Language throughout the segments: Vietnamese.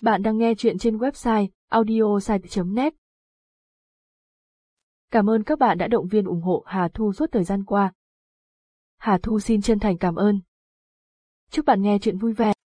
Bạn đang nghe chuyện trên website audiosite.net. Cảm ơn các bạn đã động viên ủng hộ Hà Thu suốt thời gian qua. Hà Thu xin chân thành cảm ơn. Chúc bạn nghe chuyện vui vẻ.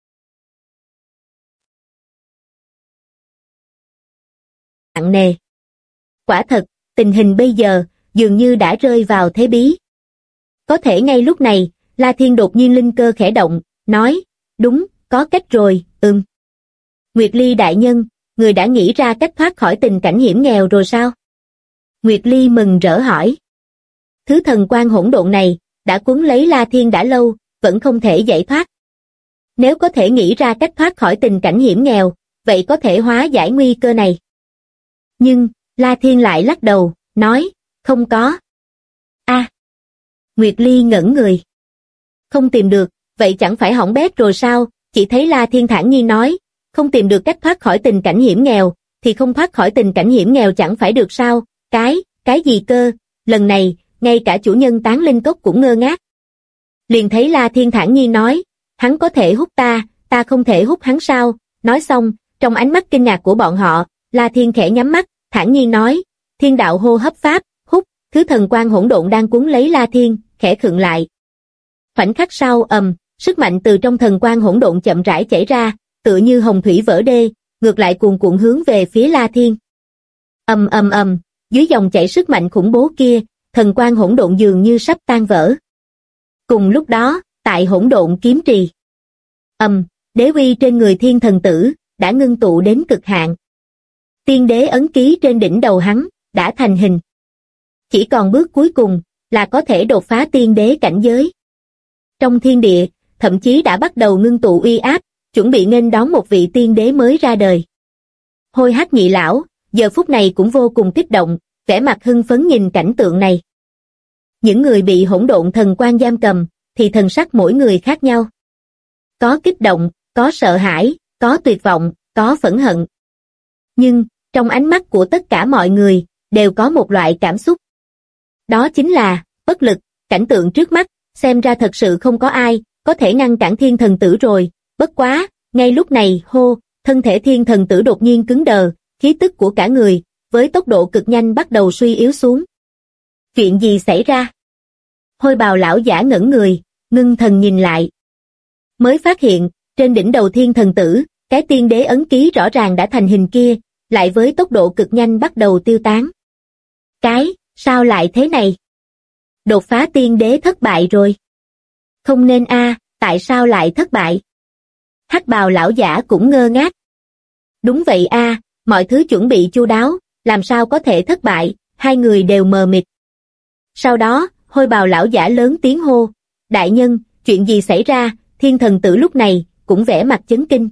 Nặng nề. Quả thật, tình hình bây giờ dường như đã rơi vào thế bí. Có thể ngay lúc này, La Thiên đột nhiên linh cơ khẽ động, nói, đúng, có cách rồi, Nguyệt Ly đại nhân, người đã nghĩ ra cách thoát khỏi tình cảnh hiểm nghèo rồi sao? Nguyệt Ly mừng rỡ hỏi. Thứ thần quan hỗn độn này, đã cuốn lấy La Thiên đã lâu, vẫn không thể giải thoát. Nếu có thể nghĩ ra cách thoát khỏi tình cảnh hiểm nghèo, vậy có thể hóa giải nguy cơ này. Nhưng, La Thiên lại lắc đầu, nói, không có. Nguyệt Ly ngẩn người. Không tìm được, vậy chẳng phải hỏng bét rồi sao? Chỉ thấy La Thiên thản nhiên nói, không tìm được cách thoát khỏi tình cảnh hiểm nghèo, thì không thoát khỏi tình cảnh hiểm nghèo chẳng phải được sao? Cái gì cơ? Lần này, ngay cả chủ nhân Tán Linh Cốc cũng ngơ ngác. Liền thấy La Thiên thản nhiên nói, hắn có thể hút ta không thể hút hắn sao? Nói xong, trong ánh mắt kinh ngạc của bọn họ, La Thiên khẽ nhắm mắt, thản nhiên nói, thiên đạo hô hấp pháp, hút, thứ thần quan hỗn độn đang cuốn lấy La Thiên, khẽ khựng lại. Khoảnh khắc sau, sức mạnh từ trong thần quan hỗn độn chậm rãi chảy ra, tựa như hồng thủy vỡ đê, ngược lại cuồn cuộn hướng về phía La Thiên. Dưới dòng chảy sức mạnh khủng bố kia, thần quan hỗn độn dường như sắp tan vỡ. Cùng lúc đó, tại hỗn độn kiếm trì, đế uy trên người thiên thần tử đã ngưng tụ đến cực hạn. Tiên đế ấn ký trên đỉnh đầu hắn đã thành hình. Chỉ còn bước cuối cùng là có thể đột phá tiên đế cảnh giới. Trong thiên địa, thậm chí đã bắt đầu ngưng tụ uy áp, chuẩn bị nghênh đón một vị tiên đế mới ra đời. Hôi Hắc nhị lão, giờ phút này cũng vô cùng kích động, vẻ mặt hưng phấn nhìn cảnh tượng này. Những người bị hỗn độn thần quan giam cầm, thì thần sắc mỗi người khác nhau. Có kích động, có sợ hãi, có tuyệt vọng, có phẫn hận. Nhưng, trong ánh mắt của tất cả mọi người, đều có một loại cảm xúc. Đó chính là, bất lực, cảnh tượng trước mắt, xem ra thật sự không có ai, có thể ngăn cản thiên thần tử rồi, bất quá, ngay lúc này, thân thể thiên thần tử đột nhiên cứng đờ, khí tức của cả người, với tốc độ cực nhanh bắt đầu suy yếu xuống. Chuyện gì xảy ra? Hôi bào lão giả ngẩn người, ngưng thần nhìn lại. Mới phát hiện, trên đỉnh đầu thiên thần tử, cái tiên đế ấn ký rõ ràng đã thành hình kia, lại với tốc độ cực nhanh bắt đầu tiêu tán. Sao lại thế này? Đột phá tiên đế thất bại rồi. Không nên tại sao lại thất bại? Hắc bào lão giả cũng ngơ ngác. Đúng vậy mọi thứ chuẩn bị chu đáo, làm sao có thể thất bại, hai người đều mờ mịt. Sau đó, hôi bào lão giả lớn tiếng hô, đại nhân, chuyện gì xảy ra? Thiên thần tử lúc này, cũng vẻ mặt chấn kinh.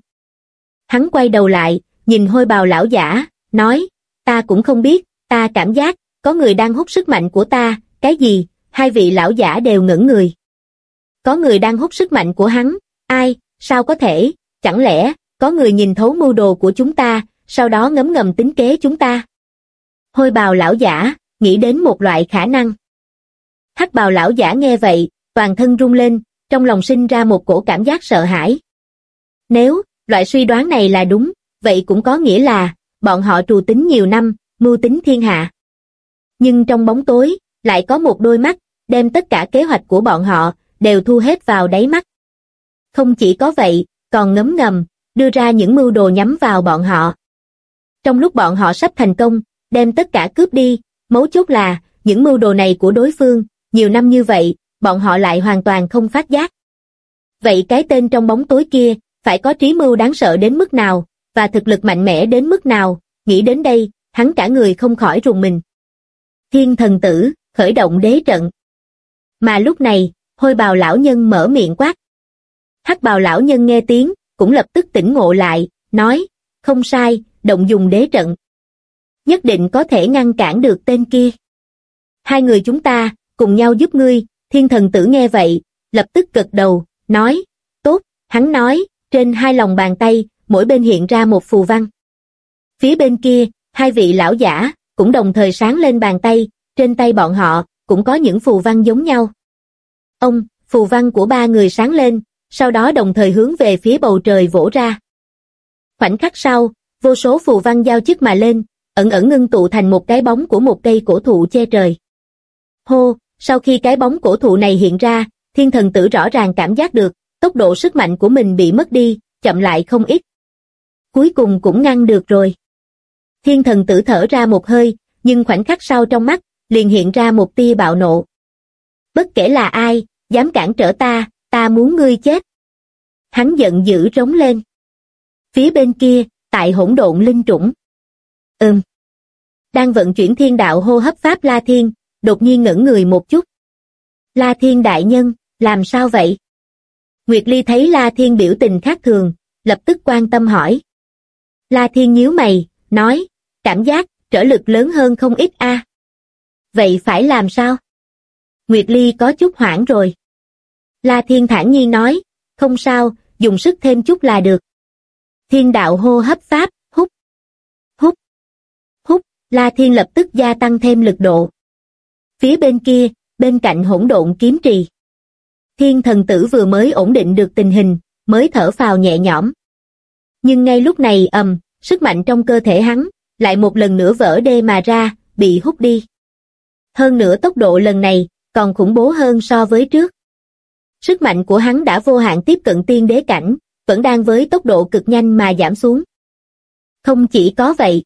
Hắn quay đầu lại, nhìn hôi bào lão giả, nói, ta cũng không biết, ta cảm giác, có người đang hút sức mạnh của ta, cái gì? Hai vị lão giả đều ngẩn người. Có người đang hút sức mạnh của hắn, ai, sao có thể, chẳng lẽ, có người nhìn thấu mưu đồ của chúng ta, sau đó ngấm ngầm tính kế chúng ta? Hôi bào lão giả, nghĩ đến một loại khả năng. Hắc bào lão giả nghe vậy, toàn thân rung lên, trong lòng sinh ra một cổ cảm giác sợ hãi. Nếu, loại suy đoán này là đúng, vậy cũng có nghĩa là, bọn họ trù tính nhiều năm, mưu tính thiên hạ. Nhưng trong bóng tối, lại có một đôi mắt, đem tất cả kế hoạch của bọn họ, đều thu hết vào đáy mắt. Không chỉ có vậy, còn ngấm ngầm, đưa ra những mưu đồ nhắm vào bọn họ. Trong lúc bọn họ sắp thành công, đem tất cả cướp đi, mấu chốt là, những mưu đồ này của đối phương, nhiều năm như vậy, bọn họ lại hoàn toàn không phát giác. Vậy cái tên trong bóng tối kia, phải có trí mưu đáng sợ đến mức nào, và thực lực mạnh mẽ đến mức nào, nghĩ đến đây, hắn cả người không khỏi rùng mình. Thiên thần tử, khởi động đế trận. Mà lúc này, hôi bào lão nhân mở miệng quát. Hắc bào lão nhân nghe tiếng, cũng lập tức tỉnh ngộ lại, nói, không sai, động dùng đế trận. Nhất định có thể ngăn cản được tên kia. Hai người chúng ta, cùng nhau giúp ngươi. Thiên thần tử nghe vậy, lập tức gật đầu, nói, tốt, hắn nói, trên hai lòng bàn tay, mỗi bên hiện ra một phù văn. Phía bên kia, hai vị lão giả, cũng đồng thời sáng lên bàn tay, trên tay bọn họ, cũng có những phù văn giống nhau. Phù văn của ba người sáng lên, sau đó đồng thời hướng về phía bầu trời vỗ ra. Khoảnh khắc sau, vô số phù văn giao chức mà lên, ẩn ẩn ngưng tụ thành một cái bóng của một cây cổ thụ che trời. Hô, sau khi cái bóng cổ thụ này hiện ra, thiên thần tử rõ ràng cảm giác được, tốc độ sức mạnh của mình bị mất đi, chậm lại không ít. Cuối cùng cũng ngăn được rồi. Thiên thần tử thở ra một hơi, nhưng khoảnh khắc sau trong mắt, liền hiện ra một tia bạo nộ. Bất kể là ai, dám cản trở ta muốn ngươi chết. Hắn giận dữ rống lên. Phía bên kia, tại hỗn độn linh trũng. Đang vận chuyển thiên đạo hô hấp pháp La Thiên, đột nhiên ngẩn người một chút. La Thiên đại nhân, làm sao vậy? Nguyệt Ly thấy La Thiên biểu tình khác thường, lập tức quan tâm hỏi. La Thiên nhíu mày, nói, cảm giác, trở lực lớn hơn không ít a. Vậy phải làm sao? Nguyệt Ly có chút hoảng rồi. La Thiên thản nhiên nói, không sao, dùng sức thêm chút là được. Thiên đạo hô hấp pháp, hút, hút, hút, La Thiên lập tức gia tăng thêm lực độ. Phía bên kia, bên cạnh hỗn độn kiếm trì. Thiên thần tử vừa mới ổn định được tình hình, mới thở phào nhẹ nhõm. Nhưng ngay lúc này sức mạnh trong cơ thể hắn, lại một lần nữa vỡ đê mà ra, bị hút đi. Hơn nữa tốc độ lần này, còn khủng bố hơn so với trước. Sức mạnh của hắn đã vô hạn tiếp cận tiên đế cảnh, vẫn đang với tốc độ cực nhanh mà giảm xuống. Không chỉ có vậy.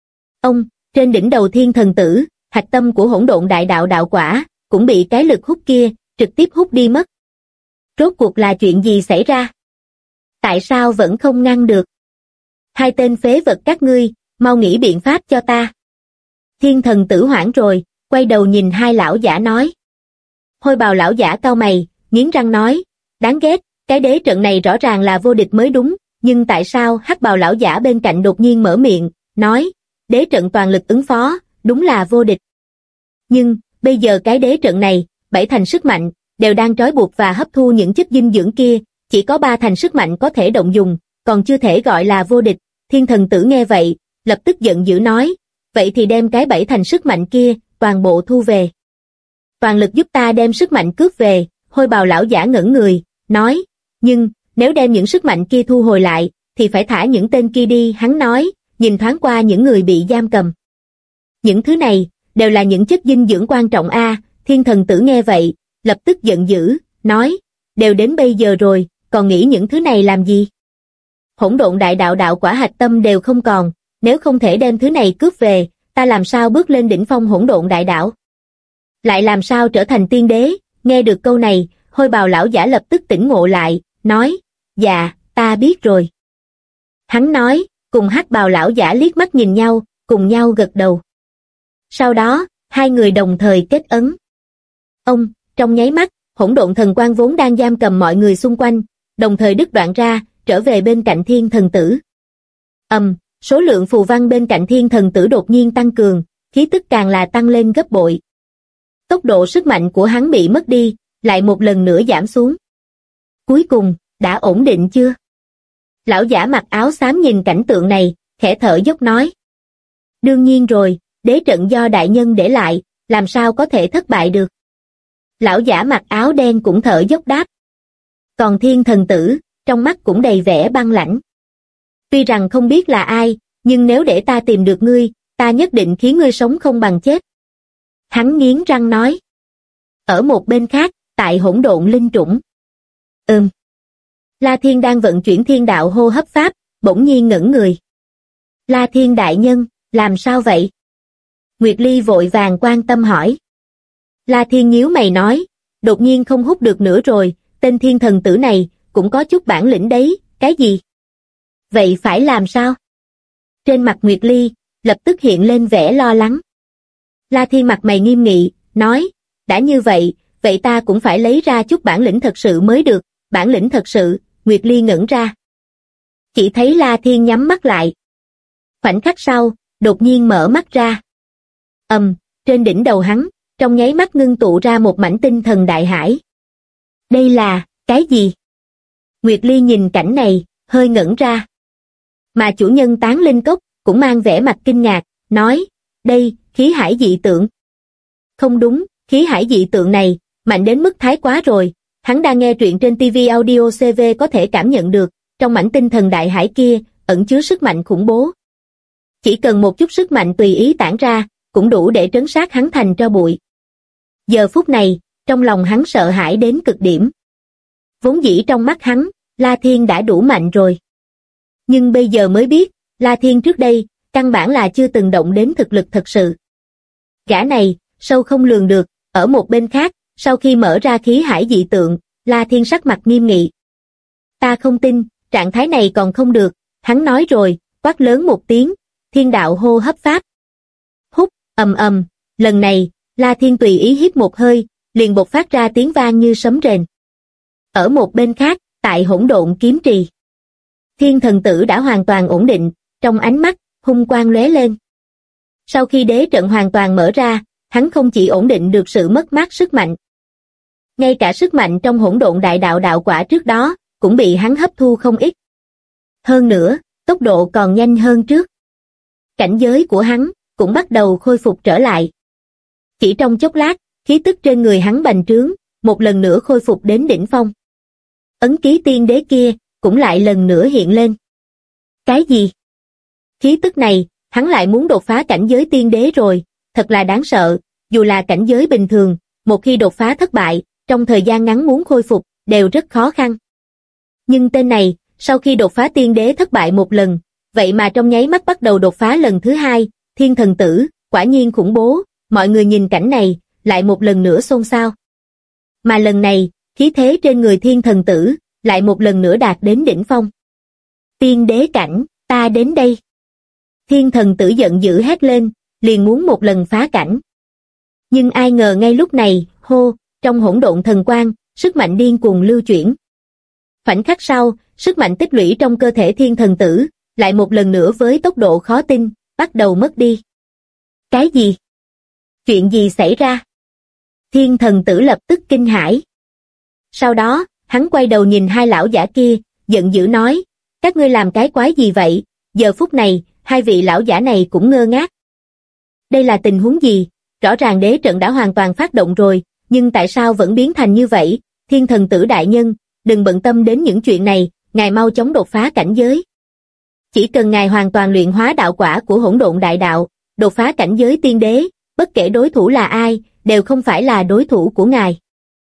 Trên đỉnh đầu thiên thần tử, hạch tâm của hỗn độn đại đạo đạo quả, cũng bị cái lực hút kia, trực tiếp hút đi mất. Rốt cuộc là chuyện gì xảy ra? Tại sao vẫn không ngăn được? Hai tên phế vật các ngươi, mau nghĩ biện pháp cho ta. Thiên thần tử hoảng rồi, quay đầu nhìn hai lão giả nói. Hôi bào lão giả cau mày, nghiến răng nói, đáng ghét, cái đế trận này rõ ràng là vô địch mới đúng, nhưng tại sao hắc bào lão giả bên cạnh đột nhiên mở miệng, nói, đế trận toàn lực ứng phó, đúng là vô địch. Nhưng, bây giờ cái đế trận này, 7 thành sức mạnh, đều đang trói buộc và hấp thu những chất dinh dưỡng kia, chỉ có 3 thành sức mạnh có thể động dùng, còn chưa thể gọi là vô địch. Thiên thần tử nghe vậy, lập tức giận dữ nói, vậy thì đem cái 7 thành sức mạnh kia, toàn bộ thu về. Toàn lực giúp ta đem sức mạnh cướp về, hôi bào lão giả ngẩn người, nói, nhưng, nếu đem những sức mạnh kia thu hồi lại, thì phải thả những tên kia đi, hắn nói, nhìn thoáng qua những người bị giam cầm. Những thứ này, đều là những chất dinh dưỡng quan trọng a. Thiên thần tử nghe vậy, lập tức giận dữ, nói, đều đến bây giờ rồi, còn nghĩ những thứ này làm gì? Hỗn độn đại đạo đạo quả hạch tâm đều không còn, nếu không thể đem thứ này cướp về, ta làm sao bước lên đỉnh phong hỗn độn đại đạo? Lại làm sao trở thành tiên đế? Nghe được câu này, hôi bào lão giả lập tức tỉnh ngộ lại, nói, dạ, ta biết rồi. Hắn nói, cùng hắc bào lão giả liếc mắt nhìn nhau, cùng nhau gật đầu. Sau đó, hai người đồng thời kết ấn. Trong nháy mắt, hỗn độn thần quang vốn đang giam cầm mọi người xung quanh, đồng thời đứt đoạn ra, trở về bên cạnh thiên thần tử. Số lượng phù văn bên cạnh thiên thần tử đột nhiên tăng cường, khí tức càng là tăng lên gấp bội. Tốc độ sức mạnh của hắn bị mất đi, lại một lần nữa giảm xuống. Cuối cùng, đã ổn định chưa? Lão giả mặc áo xám nhìn cảnh tượng này, khẽ thở dốc nói. Đương nhiên rồi, đế trận do đại nhân để lại, làm sao có thể thất bại được? Lão giả mặc áo đen cũng thở dốc đáp. Còn thiên thần tử, trong mắt cũng đầy vẻ băng lãnh. Tuy rằng không biết là ai, nhưng nếu để ta tìm được ngươi, ta nhất định khiến ngươi sống không bằng chết. Hắn nghiến răng nói. Ở một bên khác, tại hỗn độn linh trũng. La Thiên đang vận chuyển thiên đạo hô hấp pháp, bỗng nhiên ngẩn người. La Thiên đại nhân, làm sao vậy? Nguyệt Ly vội vàng quan tâm hỏi. La Thiên nhíu mày nói, đột nhiên không hút được nữa rồi, tên thiên thần tử này, cũng có chút bản lĩnh đấy, cái gì? Vậy phải làm sao? Trên mặt Nguyệt Ly, lập tức hiện lên vẻ lo lắng. La Thiên mặt mày nghiêm nghị, nói, đã như vậy, vậy ta cũng phải lấy ra chút bản lĩnh thật sự mới được, bản lĩnh thật sự, Nguyệt Ly ngẩn ra. Chỉ thấy La Thiên nhắm mắt lại. Khoảnh khắc sau, đột nhiên mở mắt ra. Trên đỉnh đầu hắn, trong nháy mắt ngưng tụ ra một mảnh tinh thần đại hải. Đây là, cái gì? Nguyệt Ly nhìn cảnh này, hơi ngẩn ra. Mà chủ nhân Tán Linh Cốc, cũng mang vẻ mặt kinh ngạc, nói, đây, khí hải dị tượng. Không đúng, khí hải dị tượng này, mạnh đến mức thái quá rồi, hắn đang nghe truyện trên TV Audio CV có thể cảm nhận được, trong mảnh tinh thần đại hải kia, ẩn chứa sức mạnh khủng bố. Chỉ cần một chút sức mạnh tùy ý tản ra, cũng đủ để trấn sát hắn thành tro bụi. Giờ phút này, trong lòng hắn sợ hãi đến cực điểm. Vốn dĩ trong mắt hắn, La Thiên đã đủ mạnh rồi. Nhưng bây giờ mới biết, La Thiên trước đây, căn bản là chưa từng động đến thực lực thật sự. Gã này, sâu không lường được, ở một bên khác, sau khi mở ra khí hải dị tượng, La Thiên sắc mặt nghiêm nghị. Ta không tin, trạng thái này còn không được, hắn nói rồi, quát lớn một tiếng, thiên đạo hô hấp pháp. Hút, ầm ầm, lần này, La Thiên tùy ý hít một hơi, liền bộc phát ra tiếng vang như sấm rền. Ở một bên khác, tại hỗn độn kiếm trì, Thiên thần tử đã hoàn toàn ổn định, trong ánh mắt, hung quang lóe lên. Sau khi đế trận hoàn toàn mở ra, hắn không chỉ ổn định được sự mất mát sức mạnh. Ngay cả sức mạnh trong hỗn độn đại đạo đạo quả trước đó, cũng bị hắn hấp thu không ít. Hơn nữa, tốc độ còn nhanh hơn trước. Cảnh giới của hắn, cũng bắt đầu khôi phục trở lại. Chỉ trong chốc lát, khí tức trên người hắn bành trướng, một lần nữa khôi phục đến đỉnh phong. Ấn ký tiên đế kia, cũng lại lần nữa hiện lên. Cái gì? Khí tức này, hắn lại muốn đột phá cảnh giới tiên đế rồi, thật là đáng sợ, dù là cảnh giới bình thường, một khi đột phá thất bại, trong thời gian ngắn muốn khôi phục, đều rất khó khăn. Nhưng tên này, sau khi đột phá tiên đế thất bại một lần, vậy mà trong nháy mắt bắt đầu đột phá lần thứ hai, thiên thần tử, quả nhiên khủng bố, mọi người nhìn cảnh này, lại một lần nữa xôn xao. Mà lần này, khí thế trên người thiên thần tử, lại một lần nữa đạt đến đỉnh phong. Tiên đế cảnh, ta đến đây. Thiên thần tử giận dữ hét lên, liền muốn một lần phá cảnh. Nhưng ai ngờ ngay lúc này, hô, trong hỗn độn thần quang, sức mạnh điên cuồng lưu chuyển. Khoảnh khắc sau, sức mạnh tích lũy trong cơ thể thiên thần tử, lại một lần nữa với tốc độ khó tin, bắt đầu mất đi. Cái gì? Chuyện gì xảy ra? Thiên thần tử lập tức kinh hãi. Sau đó, hắn quay đầu nhìn hai lão giả kia, giận dữ nói, các ngươi làm cái quái gì vậy? Giờ phút này, hai vị lão giả này cũng ngơ ngác. Đây là tình huống gì? Rõ ràng đế trận đã hoàn toàn phát động rồi, nhưng tại sao vẫn biến thành như vậy? Thiên thần tử đại nhân, đừng bận tâm đến những chuyện này, ngài mau chóng đột phá cảnh giới. Chỉ cần ngài hoàn toàn luyện hóa đạo quả của hỗn độn đại đạo, đột phá cảnh giới tiên đế, bất kể đối thủ là ai, đều không phải là đối thủ của ngài.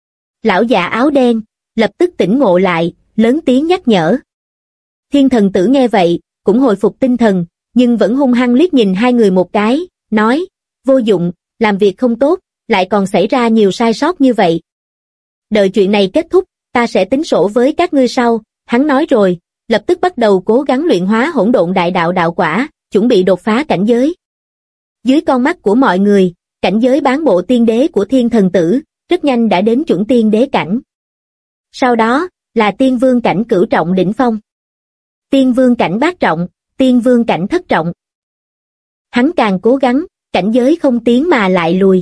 Lão giả áo đen, lập tức tỉnh ngộ lại, lớn tiếng nhắc nhở. Thiên thần tử nghe vậy, cũng hồi phục tinh thần, nhưng vẫn hung hăng liếc nhìn hai người một cái, nói, vô dụng, làm việc không tốt, lại còn xảy ra nhiều sai sót như vậy. Đợi chuyện này kết thúc, ta sẽ tính sổ với các ngươi sau, hắn nói rồi, lập tức bắt đầu cố gắng luyện hóa hỗn độn đại đạo đạo quả, chuẩn bị đột phá cảnh giới. Dưới con mắt của mọi người, cảnh giới bán bộ tiên đế của thiên thần tử, rất nhanh đã đến chuẩn tiên đế cảnh. Sau đó, là tiên vương cảnh cửu trọng đỉnh phong. Tiên vương cảnh bát trọng, tiên vương cảnh thất trọng. Hắn càng cố gắng, cảnh giới không tiến mà lại lùi.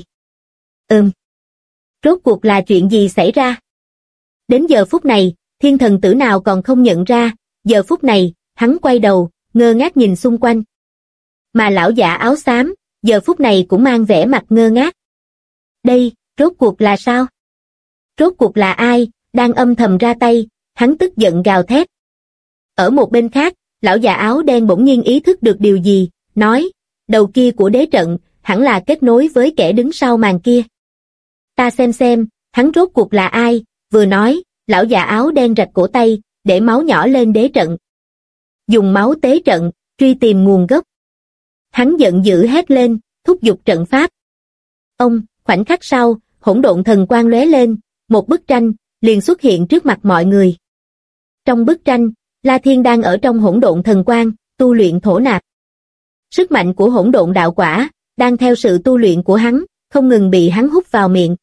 Rốt cuộc là chuyện gì xảy ra? Đến giờ phút này, thiên thần tử nào còn không nhận ra, giờ phút này, hắn quay đầu, ngơ ngác nhìn xung quanh. Mà lão giả áo xám, giờ phút này cũng mang vẻ mặt ngơ ngác. Đây, rốt cuộc là sao? Rốt cuộc là ai, đang âm thầm ra tay, hắn tức giận gào thét. Ở một bên khác, lão già áo đen bỗng nhiên ý thức được điều gì, nói, đầu kia của đế trận, hẳn là kết nối với kẻ đứng sau màn kia. Ta xem, hắn rốt cuộc là ai, vừa nói, lão già áo đen rạch cổ tay, để máu nhỏ lên đế trận. Dùng máu tế trận, truy tìm nguồn gốc. Hắn giận dữ hét lên, thúc giục trận pháp. Khoảnh khắc sau, hỗn độn thần quang lóe lên, một bức tranh, liền xuất hiện trước mặt mọi người. Trong bức tranh, La Thiên đang ở trong hỗn độn thần quang, tu luyện thổ nạp. Sức mạnh của hỗn độn đạo quả, đang theo sự tu luyện của hắn, không ngừng bị hắn hút vào miệng.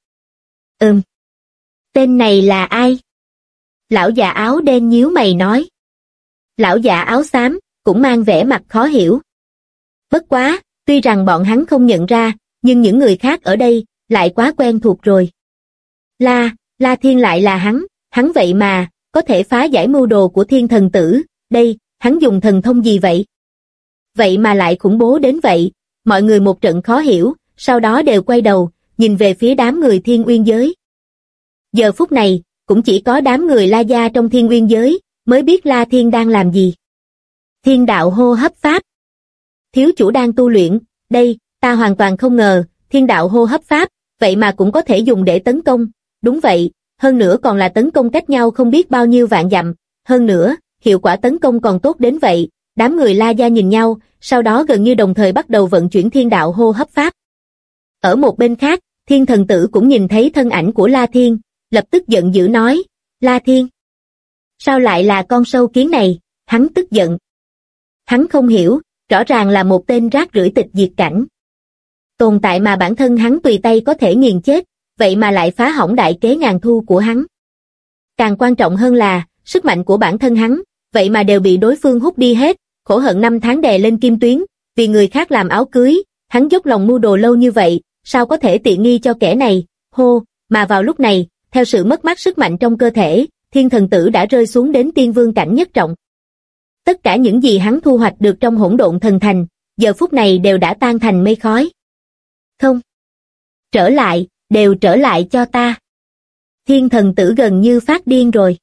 Tên này là ai? Lão già áo đen nhíu mày nói. Lão già áo xám, cũng mang vẻ mặt khó hiểu. Bất quá, tuy rằng bọn hắn không nhận ra, nhưng những người khác ở đây, lại quá quen thuộc rồi. La Thiên lại là hắn vậy mà, có thể phá giải mưu đồ của thiên thần tử, đây, hắn dùng thần thông gì vậy? Vậy mà lại khủng bố đến vậy, mọi người một trận khó hiểu, sau đó đều quay đầu, nhìn về phía đám người thiên uyên giới. Giờ phút này, cũng chỉ có đám người La gia trong thiên uyên giới, mới biết La Thiên đang làm gì. Thiên đạo hô hấp pháp. Thiếu chủ đang tu luyện, đây, ta hoàn toàn không ngờ, thiên đạo hô hấp pháp, vậy mà cũng có thể dùng để tấn công, đúng vậy, hơn nữa còn là tấn công cách nhau không biết bao nhiêu vạn dặm, hơn nữa, hiệu quả tấn công còn tốt đến vậy, đám người La Gia nhìn nhau, sau đó gần như đồng thời bắt đầu vận chuyển thiên đạo hô hấp pháp. Ở một bên khác, Thiên Thần Tử cũng nhìn thấy thân ảnh của La Thiên, lập tức giận dữ nói, La Thiên, sao lại là con sâu kiến này, hắn tức giận. Hắn không hiểu, rõ ràng là một tên rác rưởi tịch diệt cảnh. Tồn tại mà bản thân hắn tùy tay có thể nghiền chết, vậy mà lại phá hỏng đại kế ngàn thu của hắn. Càng quan trọng hơn là, sức mạnh của bản thân hắn, vậy mà đều bị đối phương hút đi hết, khổ hận 5 tháng đè lên kim tuyến, vì người khác làm áo cưới, hắn dốc lòng mưu đồ lâu như vậy, sao có thể tiện nghi cho kẻ này, hô, mà vào lúc này, theo sự mất mát sức mạnh trong cơ thể, Thiên Thần Tử đã rơi xuống đến tiên vương cảnh nhất trọng. Tất cả những gì hắn thu hoạch được trong hỗn độn thần thành, giờ phút này đều đã tan thành mây khói. Không. Trở lại, đều trở lại cho ta. Thiên Thần Tử gần như phát điên rồi.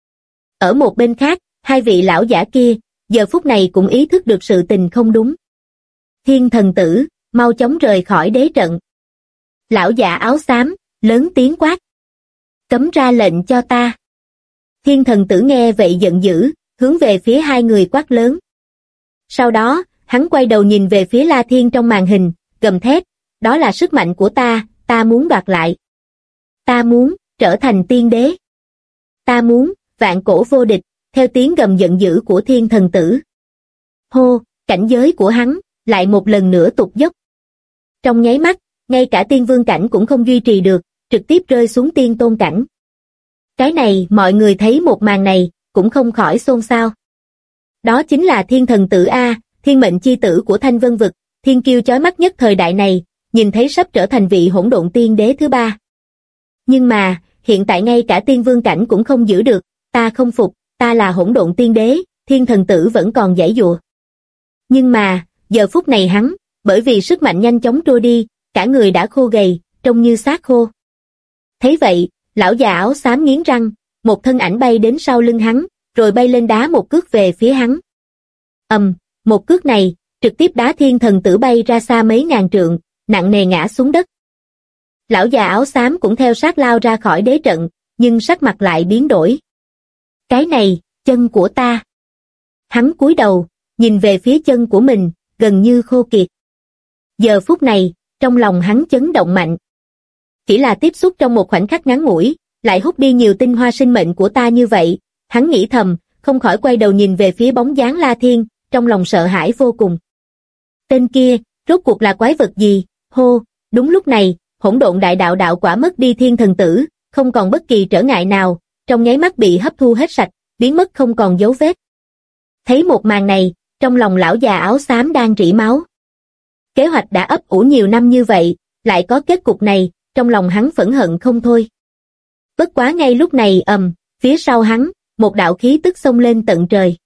Ở một bên khác, hai vị lão giả kia, giờ phút này cũng ý thức được sự tình không đúng. Thiên Thần Tử, mau chóng rời khỏi đế trận. Lão giả áo xám, lớn tiếng quát. Cấm ra lệnh cho ta. Thiên Thần Tử nghe vậy giận dữ, hướng về phía hai người quát lớn. Sau đó, hắn quay đầu nhìn về phía La Thiên trong màn hình, gầm thét, đó là sức mạnh của ta muốn đoạt lại. Ta muốn, trở thành tiên đế. Ta muốn, vạn cổ vô địch, theo tiếng gầm giận dữ của Thiên Thần Tử. Hô, cảnh giới của hắn, lại một lần nữa tụt dốc. Trong nháy mắt, ngay cả tiên vương cảnh cũng không duy trì được, trực tiếp rơi xuống tiên tôn cảnh. Cái này, mọi người thấy một màn này, cũng không khỏi xôn xao. Đó chính là Thiên Thần Tử A, thiên mệnh chi tử của Thanh Vân Vực, thiên kiêu chói mắt nhất thời đại này, nhìn thấy sắp trở thành vị hỗn độn tiên đế thứ 3. Nhưng mà, hiện tại ngay cả tiên vương cảnh cũng không giữ được, ta không phục, ta là hỗn độn tiên đế, Thiên Thần Tử vẫn còn giãy giụa. Nhưng mà, giờ phút này hắn, bởi vì sức mạnh nhanh chóng trôi đi, cả người đã khô gầy, trông như xác khô. Thấy vậy, lão già áo xám nghiến răng, một thân ảnh bay đến sau lưng hắn, rồi bay lên đá một cước về phía hắn. Một cước này, trực tiếp đá Thiên Thần Tử bay ra xa mấy ngàn trượng, nặng nề ngã xuống đất. Lão già áo xám cũng theo sát lao ra khỏi đế trận, nhưng sắc mặt lại biến đổi. Cái này, chân của ta. Hắn cúi đầu, nhìn về phía chân của mình, gần như khô kiệt. Giờ phút này, trong lòng hắn chấn động mạnh. Chỉ là tiếp xúc trong một khoảnh khắc ngắn ngủi, lại hút đi nhiều tinh hoa sinh mệnh của ta như vậy, hắn nghĩ thầm, không khỏi quay đầu nhìn về phía bóng dáng La Thiên, trong lòng sợ hãi vô cùng. Tên kia, rốt cuộc là quái vật gì? Hô, đúng lúc này, hỗn độn đại đạo đạo quả mất đi Thiên Thần Tử, không còn bất kỳ trở ngại nào, trong nháy mắt bị hấp thu hết sạch, biến mất không còn dấu vết. Thấy một màn này, trong lòng lão già áo xám đang rỉ máu. Kế hoạch đã ấp ủ nhiều năm như vậy, lại có kết cục này, trong lòng hắn phẫn hận không thôi. Bất quá ngay lúc này phía sau hắn, một đạo khí tức xông lên tận trời.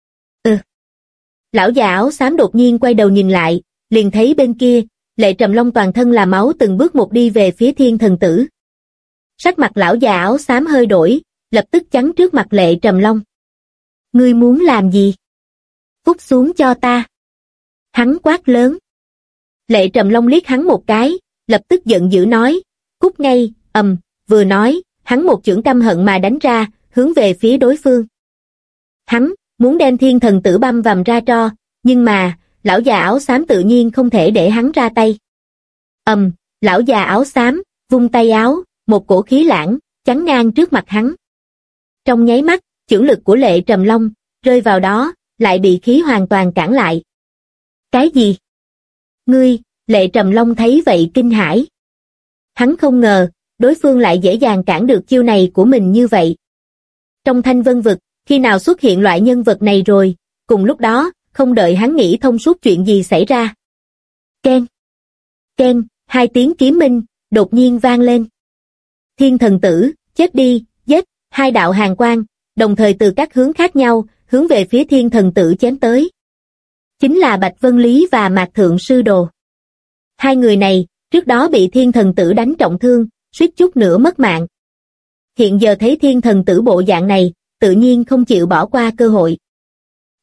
Lão già áo xám đột nhiên quay đầu nhìn lại, liền thấy bên kia, Lệ Trầm Long toàn thân là máu từng bước một đi về phía Thiên Thần Tử. Sắc mặt lão già áo xám hơi đổi, lập tức chắn trước mặt Lệ Trầm Long. Ngươi muốn làm gì? Cút xuống cho ta. Hắn quát lớn. Lệ Trầm Long liếc hắn một cái, lập tức giận dữ nói, cút ngay, vừa nói, hắn một chưởng căm hận mà đánh ra, hướng về phía đối phương. Hắn muốn đem Thiên Thần Tử băm vằm ra tro, nhưng mà, lão già áo xám tự nhiên không thể để hắn ra tay. Lão già áo xám, vung tay áo, một cổ khí lãng, chắn ngang trước mặt hắn. Trong nháy mắt, chưởng lực của Lệ Trầm Long, rơi vào đó, lại bị khí hoàn toàn cản lại. Cái gì? Ngươi, Lệ Trầm Long thấy vậy kinh hãi. Hắn không ngờ, đối phương lại dễ dàng cản được chiêu này của mình như vậy. Trong Thanh Vân Vực, khi nào xuất hiện loại nhân vật này rồi, cùng lúc đó, không đợi hắn nghĩ thông suốt chuyện gì xảy ra. Keng, keng, hai tiếng kiếm minh, đột nhiên vang lên. Thiên Thần Tử, chết đi, giết, hai đạo hàn quang, đồng thời từ các hướng khác nhau, hướng về phía Thiên Thần Tử chém tới. Chính là Bạch Vân Lý và Mạc Thượng Sư Đồ. Hai người này, trước đó bị Thiên Thần Tử đánh trọng thương, suýt chút nữa mất mạng. Hiện giờ thấy Thiên Thần Tử bộ dạng này, tự nhiên không chịu bỏ qua cơ hội.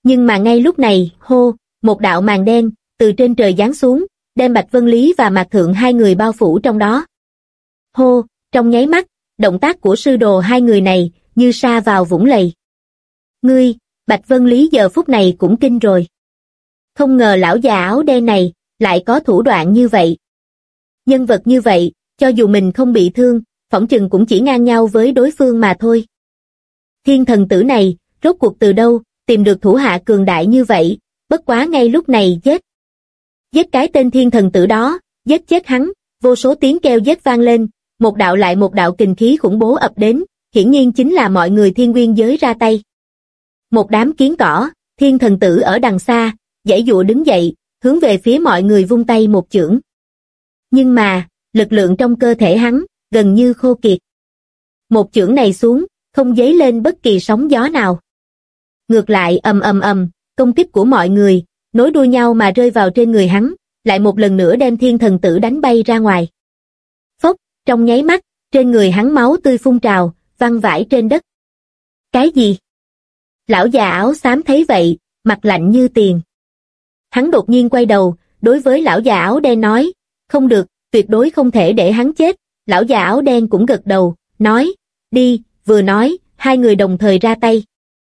Nhưng mà ngay lúc này, hô, một đạo màn đen, từ trên trời giáng xuống, đem Bạch Vân Lý và Mạc Thượng hai người bao phủ trong đó. Hô, trong nháy mắt, động tác của sư đồ hai người này, như sa vào vũng lầy. Ngươi, Bạch Vân Lý giờ phút này cũng kinh rồi. Không ngờ lão già áo đen này, lại có thủ đoạn như vậy. Nhân vật như vậy, cho dù mình không bị thương, phỏng chừng cũng chỉ ngang nhau với đối phương mà thôi. Thiên thần tử này, rốt cuộc từ đâu, tìm được thủ hạ cường đại như vậy, bất quá ngay lúc này giết. Giết cái tên thiên thần tử đó, giết chết hắn, vô số tiếng kêu giết vang lên, một đạo lại một đạo kình khí khủng bố ập đến, hiển nhiên chính là mọi người thiên nguyên giới ra tay. Một đám kiến cỏ, thiên thần tử ở đằng xa, giãy giụa đứng dậy, hướng về phía mọi người vung tay một chưởng. Nhưng mà, lực lượng trong cơ thể hắn, gần như khô kiệt. Một chưởng này xuống, không dấy lên bất kỳ sóng gió nào. Ngược lại ầm ầm ầm, công kích của mọi người, nối đuôi nhau mà rơi vào trên người hắn, lại một lần nữa đem thiên thần tử đánh bay ra ngoài. Phốc, trong nháy mắt, trên người hắn máu tươi phun trào, văng vãi trên đất. Cái gì? Lão già áo xám thấy vậy, mặt lạnh như tiền. Hắn đột nhiên quay đầu, đối với lão già áo đen nói, không được, tuyệt đối không thể để hắn chết. Lão già áo đen cũng gật đầu, nói, đi, vừa nói, hai người đồng thời ra tay.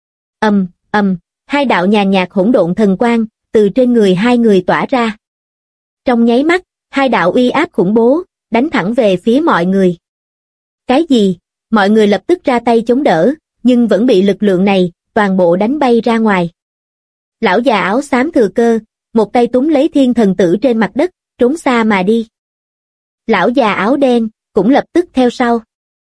Hai đạo nhàn nhạt hỗn độn thần quang, từ trên người hai người tỏa ra. Trong nháy mắt, hai đạo uy áp khủng bố, đánh thẳng về phía mọi người. Cái gì? Mọi người lập tức ra tay chống đỡ, nhưng vẫn bị lực lượng này, toàn bộ đánh bay ra ngoài. Lão già áo xám thừa cơ, một tay túm lấy thiên thần tử trên mặt đất, trốn xa mà đi. Lão già áo đen, cũng lập tức theo sau.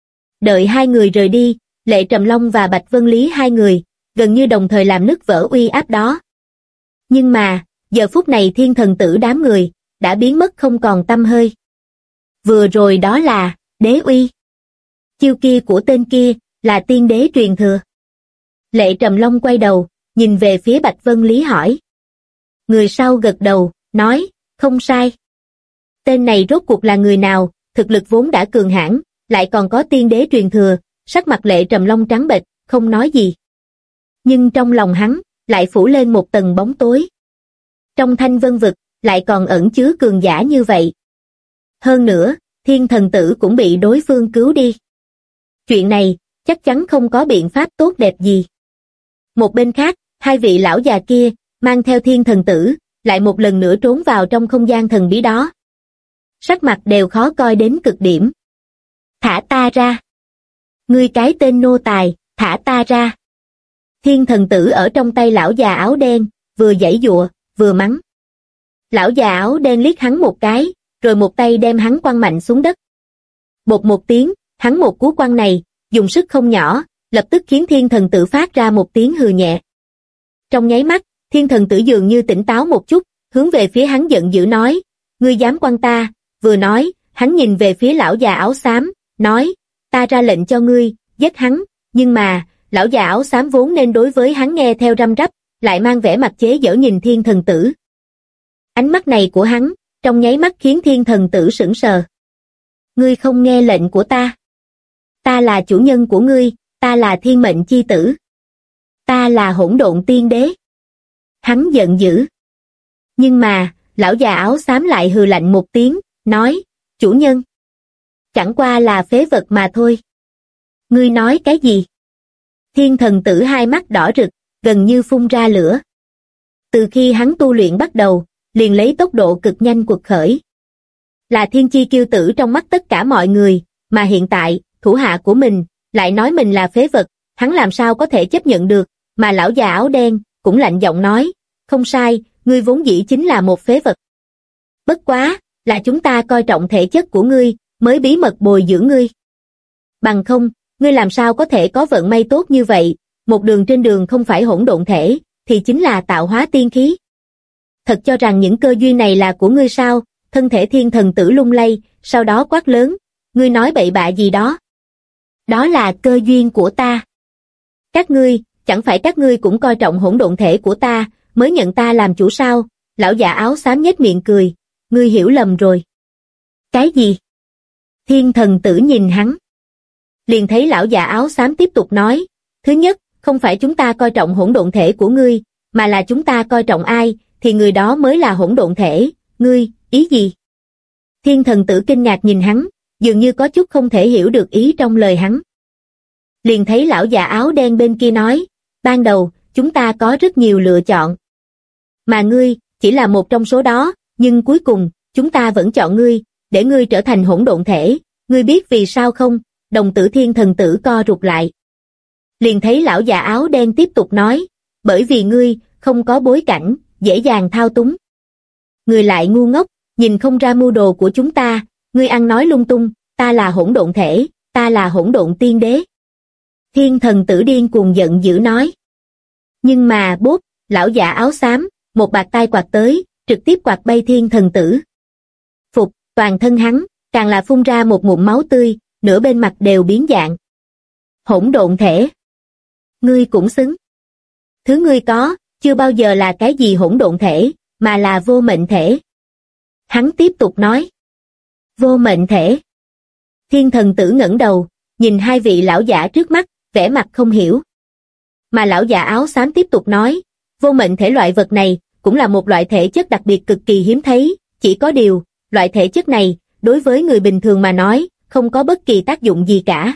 Đợi hai người rời đi, Lệ Trầm Long và Bạch Vân Lý hai người, gần như đồng thời làm nứt vỡ uy áp đó. Nhưng mà, giờ phút này thiên thần tử đám người, đã biến mất không còn tăm hơi. Vừa rồi đó là, đế uy. Chiêu kia của tên kia, là tiên đế truyền thừa. Lệ Trầm Long quay đầu, nhìn về phía Bạch Vân Lý hỏi. Người sau gật đầu, nói, không sai. Tên này rốt cuộc là người nào, thực lực vốn đã cường hãn, lại còn có tiên đế truyền thừa, sắc mặt Lệ Trầm Long trắng bệch, không nói gì. Nhưng trong lòng hắn, lại phủ lên một tầng bóng tối. Trong thanh vân vực, lại còn ẩn chứa cường giả như vậy. Hơn nữa, thiên thần tử cũng bị đối phương cứu đi. Chuyện này, chắc chắn không có biện pháp tốt đẹp gì. Một bên khác, hai vị lão già kia, mang theo thiên thần tử, lại một lần nữa trốn vào trong không gian thần bí đó. Sắc mặt đều khó coi đến cực điểm. Thả ta ra. Ngươi cái tên nô tài, thả ta ra. Thiên thần tử ở trong tay lão già áo đen, vừa giãy giụa, vừa mắng. Lão già áo đen liếc hắn một cái, rồi một tay đem hắn quăng mạnh xuống đất. Bột một tiếng, hắn một cú quăng này, dùng sức không nhỏ, lập tức khiến thiên thần tử phát ra một tiếng hừ nhẹ. Trong nháy mắt, thiên thần tử dường như tỉnh táo một chút, hướng về phía hắn giận dữ nói, ngươi dám quăng ta, vừa nói, hắn nhìn về phía lão già áo xám, nói, ta ra lệnh cho ngươi, giết hắn, nhưng mà, lão già áo xám vốn nên đối với hắn nghe theo răm rắp, lại mang vẻ mặt chế giễu nhìn thiên thần tử. Ánh mắt này của hắn, trong nháy mắt khiến thiên thần tử sững sờ. Ngươi không nghe lệnh của ta. Ta là chủ nhân của ngươi, ta là thiên mệnh chi tử. Ta là hỗn độn tiên đế. Hắn giận dữ. Nhưng mà, lão già áo xám lại hừ lạnh một tiếng, nói, chủ nhân. Chẳng qua là phế vật mà thôi. Ngươi nói cái gì? Thiên thần tử hai mắt đỏ rực, gần như phun ra lửa. Từ khi hắn tu luyện bắt đầu, liền lấy tốc độ cực nhanh quật khởi. Là thiên chi kiêu tử trong mắt tất cả mọi người, mà hiện tại, thủ hạ của mình, lại nói mình là phế vật, hắn làm sao có thể chấp nhận được, mà lão già áo đen, cũng lạnh giọng nói, không sai, ngươi vốn dĩ chính là một phế vật. Bất quá, là chúng ta coi trọng thể chất của ngươi, mới bí mật bồi dưỡng ngươi. Bằng không, ngươi làm sao có thể có vận may tốt như vậy, một đường trên đường không phải hỗn độn thể, thì chính là tạo hóa tiên khí. Thật cho rằng những cơ duyên này là của ngươi sao? Thân thể thiên thần tử lung lay, sau đó quát lớn, ngươi nói bậy bạ gì đó? Đó là cơ duyên của ta. Các ngươi, chẳng phải các ngươi cũng coi trọng hỗn độn thể của ta, mới nhận ta làm chủ sao? Lão già áo xám nhếch miệng cười, ngươi hiểu lầm rồi. Cái gì? Thiên thần tử nhìn hắn. Liền thấy lão già áo xám tiếp tục nói, thứ nhất, không phải chúng ta coi trọng hỗn độn thể của ngươi, mà là chúng ta coi trọng ai, thì người đó mới là hỗn độn thể. Ngươi, ý gì? Thiên thần tử kinh ngạc nhìn hắn, dường như có chút không thể hiểu được ý trong lời hắn. Liền thấy lão già áo đen bên kia nói, ban đầu, chúng ta có rất nhiều lựa chọn. Mà ngươi, chỉ là một trong số đó, nhưng cuối cùng, chúng ta vẫn chọn ngươi, để ngươi trở thành hỗn độn thể. Ngươi biết vì sao không? Đồng tử thiên thần tử co rụt lại. Liền thấy lão già áo đen tiếp tục nói, bởi vì ngươi, không có bối cảnh, dễ dàng thao túng. Ngươi lại ngu ngốc, nhìn không ra mưu đồ của chúng ta, ngươi ăn nói lung tung, ta là hỗn độn thể, ta là hỗn độn tiên đế. Thiên thần tử điên cuồng giận dữ nói. Nhưng mà bốp, lão già áo xám, một bạt tai quạt tới, trực tiếp quạt bay thiên thần tử. Phục, toàn thân hắn, càng là phun ra một ngụm máu tươi, nửa bên mặt đều biến dạng. Hỗn độn thể. Ngươi cũng xứng. Thứ ngươi có, chưa bao giờ là cái gì hỗn độn thể, mà là vô mệnh thể. Hắn tiếp tục nói. Vô mệnh thể. Thiên thần tử ngẩng đầu, nhìn hai vị lão giả trước mắt, vẻ mặt không hiểu. Mà lão già áo xám tiếp tục nói, vô mệnh thể loại vật này, cũng là một loại thể chất đặc biệt cực kỳ hiếm thấy, chỉ có điều, loại thể chất này, đối với người bình thường mà nói, không có bất kỳ tác dụng gì cả.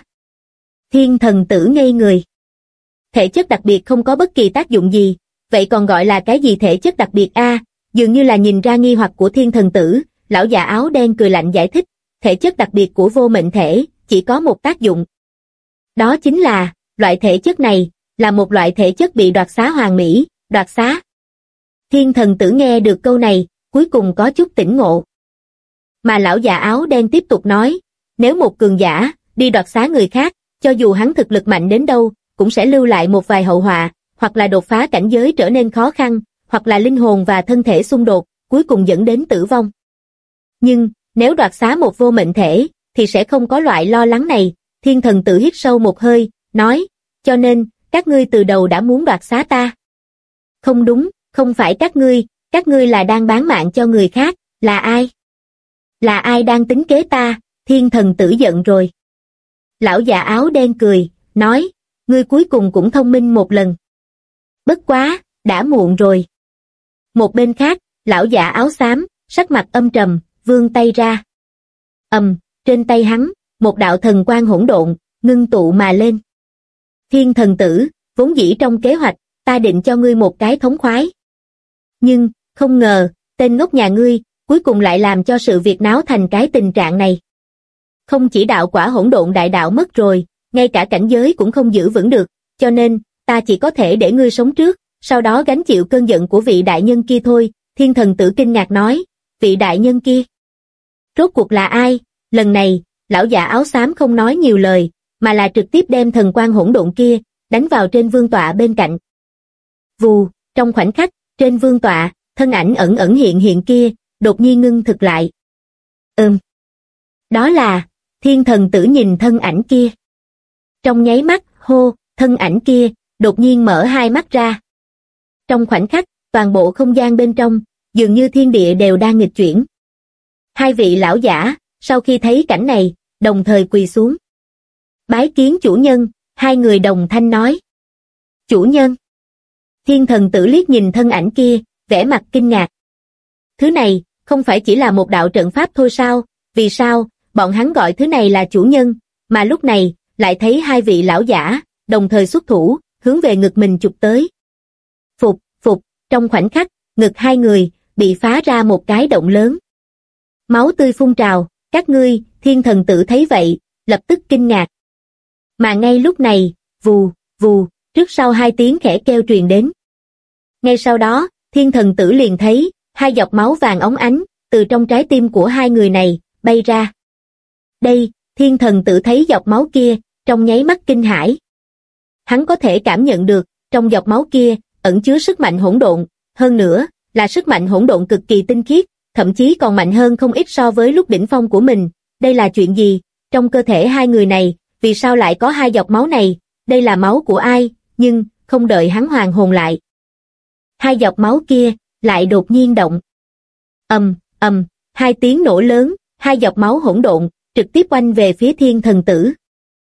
Thiên thần tử ngây người. Thể chất đặc biệt không có bất kỳ tác dụng gì, vậy còn gọi là cái gì thể chất đặc biệt a? Dường như là nhìn ra nghi hoặc của thiên thần tử, lão già áo đen cười lạnh giải thích, thể chất đặc biệt của vô mệnh thể, chỉ có một tác dụng. Đó chính là, loại thể chất này, là một loại thể chất bị đoạt xá hoàn mỹ, đoạt xá. Thiên thần tử nghe được câu này, cuối cùng có chút tỉnh ngộ. Mà lão già áo đen tiếp tục nói, nếu một cường giả, đi đoạt xá người khác, cho dù hắn thực lực mạnh đến đâu, cũng sẽ lưu lại một vài hậu họa, hoặc là đột phá cảnh giới trở nên khó khăn, hoặc là linh hồn và thân thể xung đột, cuối cùng dẫn đến tử vong. Nhưng, nếu đoạt xá một vô mệnh thể, thì sẽ không có loại lo lắng này. Thiên thần tử hít sâu một hơi, nói, cho nên, các ngươi từ đầu đã muốn đoạt xá ta. Không đúng, không phải các ngươi là đang bán mạng cho người khác, là ai? Là ai đang tính kế ta? Thiên thần tử giận rồi. Lão già áo đen cười, nói, ngươi cuối cùng cũng thông minh một lần. Bất quá, đã muộn rồi. Một bên khác, lão già áo xám, sắc mặt âm trầm, vươn tay ra. Trên tay hắn, một đạo thần quang hỗn độn, ngưng tụ mà lên. Thiên thần tử, vốn dĩ trong kế hoạch, ta định cho ngươi một cái thống khoái. Nhưng, không ngờ, tên ngốc nhà ngươi, cuối cùng lại làm cho sự việc náo thành cái tình trạng này. Không chỉ đạo quả hỗn độn đại đạo mất rồi, ngay cả cảnh giới cũng không giữ vững được, cho nên, ta chỉ có thể để ngươi sống trước, sau đó gánh chịu cơn giận của vị đại nhân kia thôi. Thiên thần tử kinh ngạc nói, vị đại nhân kia. Rốt cuộc là ai? Lần này, lão già áo xám không nói nhiều lời, mà là trực tiếp đem thần quang hỗn độn kia, đánh vào trên vương tọa bên cạnh. Vù, trong khoảnh khắc, trên vương tọa, thân ảnh ẩn ẩn hiện hiện kia, đột nhiên ngưng thực lại. Đó là, thiên thần tử nhìn thân ảnh kia. Trong nháy mắt, thân ảnh kia, đột nhiên mở hai mắt ra. Trong khoảnh khắc, toàn bộ không gian bên trong, dường như thiên địa đều đang nghịch chuyển. Hai vị lão giả, sau khi thấy cảnh này, đồng thời quỳ xuống. Bái kiến chủ nhân, hai người đồng thanh nói. Chủ nhân. Thiên thần tử liếc nhìn thân ảnh kia, vẻ mặt kinh ngạc. Thứ này, không phải chỉ là một đạo trận pháp thôi sao? Vì sao, bọn hắn gọi thứ này là chủ nhân, mà lúc này, lại thấy hai vị lão giả, đồng thời xuất thủ, hướng về ngực mình chụp tới. Phục, trong khoảnh khắc, ngực hai người, bị phá ra một cái động lớn. Máu tươi phun trào, các ngươi, thiên thần tử thấy vậy, lập tức kinh ngạc. Mà ngay lúc này, vù, trước sau hai tiếng khẽ kêu truyền đến. Ngay sau đó, thiên thần tử liền thấy, hai giọt máu vàng óng ánh, từ trong trái tim của hai người này, bay ra. Đây, thiên thần tử thấy giọt máu kia, trong nháy mắt kinh hãi. Hắn có thể cảm nhận được, trong giọt máu kia, ẩn chứa sức mạnh hỗn độn, hơn nữa, là sức mạnh hỗn độn cực kỳ tinh khiết, thậm chí còn mạnh hơn không ít so với lúc đỉnh phong của mình. Đây là chuyện gì? Trong cơ thể hai người này, vì sao lại có hai giọt máu này? Đây là máu của ai? Nhưng, không đợi hắn hoàn hồn lại. Hai giọt máu kia, lại đột nhiên động. Hai tiếng nổ lớn, hai giọt máu hỗn độn, trực tiếp oanh về phía thiên thần tử.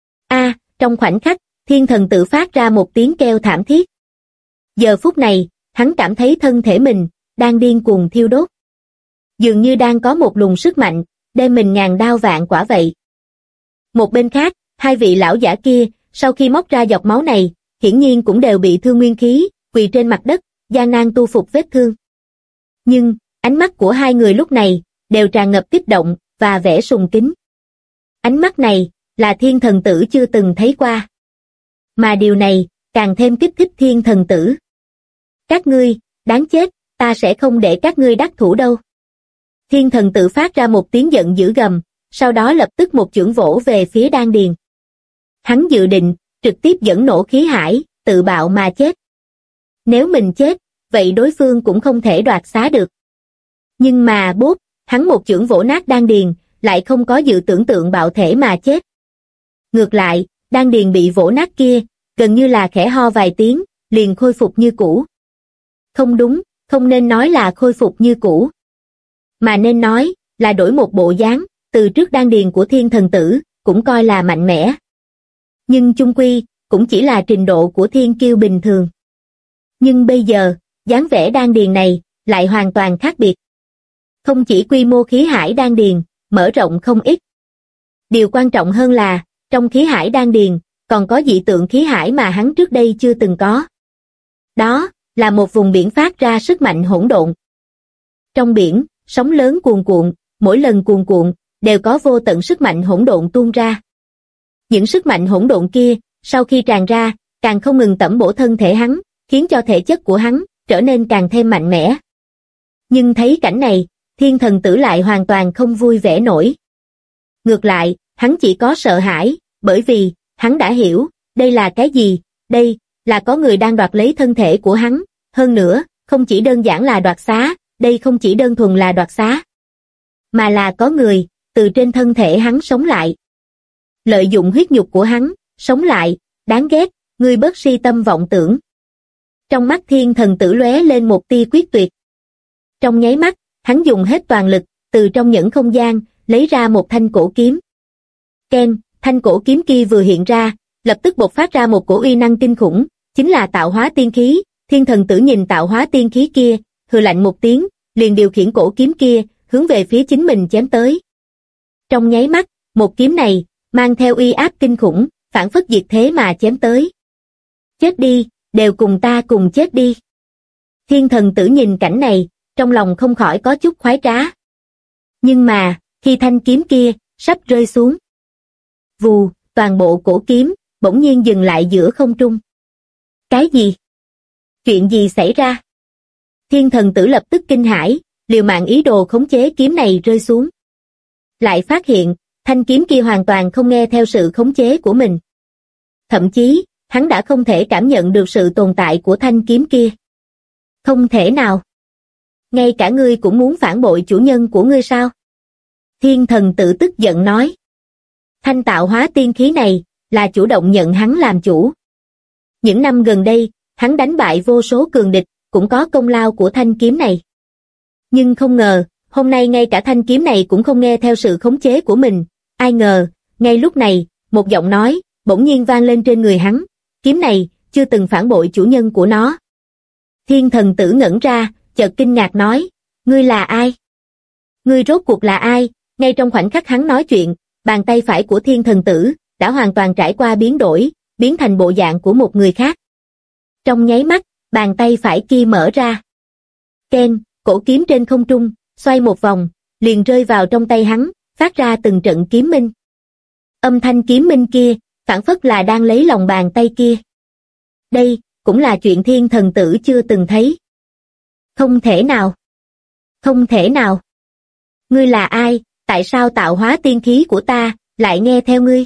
Trong khoảnh khắc, thiên thần tử phát ra một tiếng kêu thảm thiết. Giờ phút này, hắn cảm thấy thân thể mình đang điên cuồng thiêu đốt. Dường như đang có một luồng sức mạnh, đem mình ngàn đao vạn quả vậy. Một bên khác, hai vị lão giả kia, sau khi móc ra giọt máu này, hiển nhiên cũng đều bị thương nguyên khí, quỳ trên mặt đất, gian nan tu phục vết thương. Nhưng, ánh mắt của hai người lúc này, đều tràn ngập kích động, và vẻ sùng kính. Ánh mắt này, là thiên thần tử chưa từng thấy qua. Mà điều này, càng thêm kích thích thiên thần tử. Các ngươi, đáng chết, ta sẽ không để các ngươi đắc thủ đâu. Thiên thần tử phát ra một tiếng giận dữ gầm, sau đó lập tức một chưởng vỗ về phía đan điền. Hắn dự định, trực tiếp dẫn nổ khí hải, tự bạo mà chết. Nếu mình chết, vậy đối phương cũng không thể đoạt xá được. Nhưng mà bốp, hắn một chưởng vỗ nát đan điền, lại không có dự tưởng tượng bạo thể mà chết. Ngược lại, đan điền bị vỗ nát kia, gần như là khẽ ho vài tiếng, liền khôi phục như cũ. Không đúng, không nên nói là khôi phục như cũ. Mà nên nói, là đổi một bộ dáng, từ trước đan điền của thiên thần tử, cũng coi là mạnh mẽ. Nhưng chung quy, cũng chỉ là trình độ của thiên kiêu bình thường. Nhưng bây giờ, dáng vẻ đan điền này, lại hoàn toàn khác biệt. Không chỉ quy mô khí hải đan điền, mở rộng không ít. Điều quan trọng hơn là, trong khí hải đan điền, còn có dị tượng khí hải mà hắn trước đây chưa từng có. Đó, là một vùng biển phát ra sức mạnh hỗn độn. Trong biển, sóng lớn cuồn cuộn, mỗi lần cuồn cuộn, đều có vô tận sức mạnh hỗn độn tuôn ra. Những sức mạnh hỗn độn kia, sau khi tràn ra, càng không ngừng tẩm bổ thân thể hắn, khiến cho thể chất của hắn trở nên càng thêm mạnh mẽ. Nhưng thấy cảnh này, thiên thần tử lại hoàn toàn không vui vẻ nổi. Ngược lại, hắn chỉ có sợ hãi, bởi vì, hắn đã hiểu, đây là cái gì, đây, là có người đang đoạt lấy thân thể của hắn, hơn nữa, không chỉ đơn giản là đoạt xá, đây không chỉ đơn thuần là đoạt xá, mà là có người, từ trên thân thể hắn sống lại. Lợi dụng huyết nhục của hắn, sống lại, đáng ghét, ngươi bớt si tâm vọng tưởng. Trong mắt thiên thần tử lóe lên một tia quyết tuyệt. Trong nháy mắt, hắn dùng hết toàn lực, từ trong những không gian, lấy ra một thanh cổ kiếm. Ken, thanh cổ kiếm kia vừa hiện ra, lập tức bộc phát ra một cổ uy năng kinh khủng, chính là tạo hóa tiên khí. Thiên thần tử nhìn tạo hóa tiên khí kia, hừ lạnh một tiếng, liền điều khiển cổ kiếm kia, hướng về phía chính mình chém tới. Trong nháy mắt, một kiếm này, mang theo uy áp kinh khủng, phảng phất diệt thế mà chém tới. Chết đi, đều cùng ta cùng chết đi. Thiên thần tử nhìn cảnh này, trong lòng không khỏi có chút khoái trá. Nhưng mà, khi thanh kiếm kia, sắp rơi xuống. Vù, toàn bộ cổ kiếm, bỗng nhiên dừng lại giữa không trung. Cái gì? Chuyện gì xảy ra? Thiên thần tử lập tức kinh hãi, liều mạng ý đồ khống chế kiếm này rơi xuống. Lại phát hiện, thanh kiếm kia hoàn toàn không nghe theo sự khống chế của mình. Thậm chí, hắn đã không thể cảm nhận được sự tồn tại của thanh kiếm kia. Không thể nào. Ngay cả ngươi cũng muốn phản bội chủ nhân của ngươi sao? Thiên thần tử tức giận nói. Thanh tạo hóa tiên khí này, là chủ động nhận hắn làm chủ. Những năm gần đây, hắn đánh bại vô số cường địch, cũng có công lao của thanh kiếm này. Nhưng không ngờ, hôm nay ngay cả thanh kiếm này cũng không nghe theo sự khống chế của mình. Ai ngờ, ngay lúc này, một giọng nói, bỗng nhiên vang lên trên người hắn. Kiếm này, chưa từng phản bội chủ nhân của nó. Thiên thần tử ngẩn ra, chợt kinh ngạc nói, ngươi là ai? Ngươi rốt cuộc là ai? Ngay trong khoảnh khắc hắn nói chuyện, bàn tay phải của thiên thần tử, đã hoàn toàn trải qua biến đổi, biến thành bộ dạng của một người khác. Trong nháy mắt, bàn tay phải kia mở ra. Ken, cổ kiếm trên không trung, xoay một vòng, liền rơi vào trong tay hắn, phát ra từng trận kiếm minh. Âm thanh kiếm minh kia, phảng phất là đang lấy lòng bàn tay kia. Đây, cũng là chuyện thiên thần tử chưa từng thấy. Không thể nào. Không thể nào. Ngươi là ai, tại sao tạo hóa tiên khí của ta, lại nghe theo ngươi?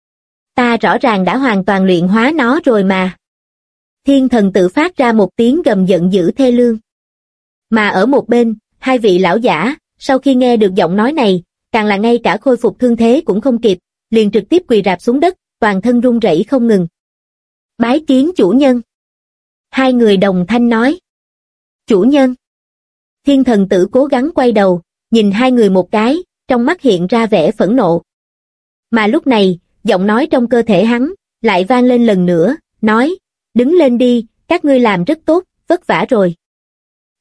Ta rõ ràng đã hoàn toàn luyện hóa nó rồi mà. Thiên thần tử phát ra một tiếng gầm giận dữ thê lương. Mà ở một bên, hai vị lão giả, sau khi nghe được giọng nói này, càng là ngay cả khôi phục thương thế cũng không kịp, liền trực tiếp quỳ rạp xuống đất, toàn thân run rẩy không ngừng. Bái kiến chủ nhân. Hai người đồng thanh nói. Chủ nhân. Thiên thần tử cố gắng quay đầu, nhìn hai người một cái, trong mắt hiện ra vẻ phẫn nộ. Mà lúc này, giọng nói trong cơ thể hắn, lại vang lên lần nữa, nói, đứng lên đi, các ngươi làm rất tốt, vất vả rồi.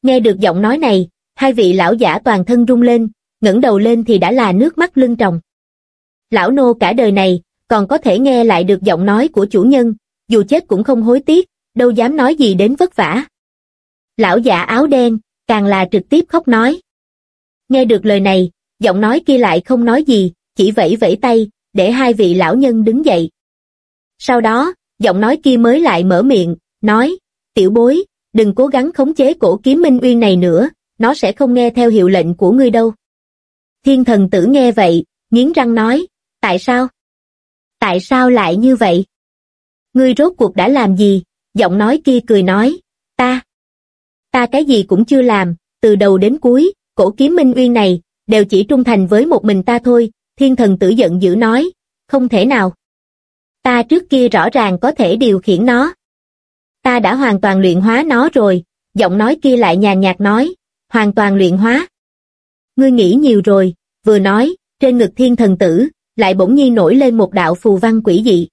Nghe được giọng nói này, hai vị lão giả toàn thân rung lên, ngẩng đầu lên thì đã là nước mắt lưng tròng. Lão nô cả đời này, còn có thể nghe lại được giọng nói của chủ nhân, dù chết cũng không hối tiếc, đâu dám nói gì đến vất vả. Lão giả áo đen, càng là trực tiếp khóc nói. Nghe được lời này, giọng nói kia lại không nói gì, chỉ vẫy vẫy tay, để hai vị lão nhân đứng dậy. Sau đó, giọng nói kia mới lại mở miệng, nói, tiểu bối, đừng cố gắng khống chế cổ kiếm Minh Uyên này nữa, nó sẽ không nghe theo hiệu lệnh của ngươi đâu. Thiên thần tử nghe vậy, nghiến răng nói, tại sao? Tại sao lại như vậy? Ngươi rốt cuộc đã làm gì? Giọng nói kia cười nói, ta cái gì cũng chưa làm, từ đầu đến cuối, cổ kiếm Minh Uyên này, đều chỉ trung thành với một mình ta thôi. Thiên thần tử giận dữ nói, không thể nào. Ta trước kia rõ ràng có thể điều khiển nó. Ta đã hoàn toàn luyện hóa nó rồi. Giọng nói kia lại nhàn nhạt nói, hoàn toàn luyện hóa. Ngươi nghĩ nhiều rồi. Vừa nói, trên ngực thiên thần tử, lại bỗng nhiên nổi lên một đạo phù văn quỷ dị.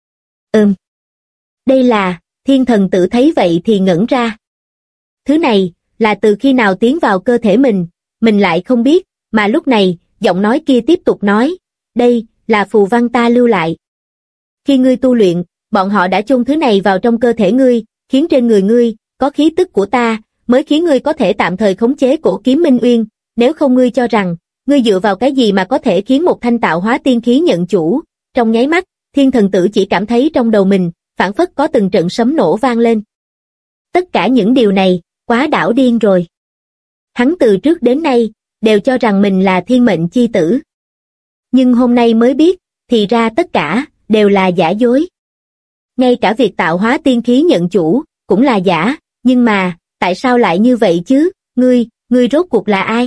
Đây là, thiên thần tử thấy vậy thì ngẩn ra. Thứ này, là từ khi nào tiến vào cơ thể mình lại không biết, mà lúc này, giọng nói kia tiếp tục nói, đây, là phù văn ta lưu lại. Khi ngươi tu luyện, bọn họ đã chôn thứ này vào trong cơ thể ngươi, khiến trên người ngươi, có khí tức của ta, mới khiến ngươi có thể tạm thời khống chế cổ kiếm Minh Uyên, nếu không ngươi cho rằng, ngươi dựa vào cái gì mà có thể khiến một thanh tạo hóa tiên khí nhận chủ. Trong nháy mắt, thiên thần tử chỉ cảm thấy trong đầu mình, phảng phất có từng trận sấm nổ vang lên. Tất cả những điều này, quá đảo điên rồi. Hắn từ trước đến nay, đều cho rằng mình là thiên mệnh chi tử. Nhưng hôm nay mới biết, thì ra tất cả, đều là giả dối. Ngay cả việc tạo hóa tiên khí nhận chủ, cũng là giả, nhưng mà, tại sao lại như vậy chứ, ngươi rốt cuộc là ai?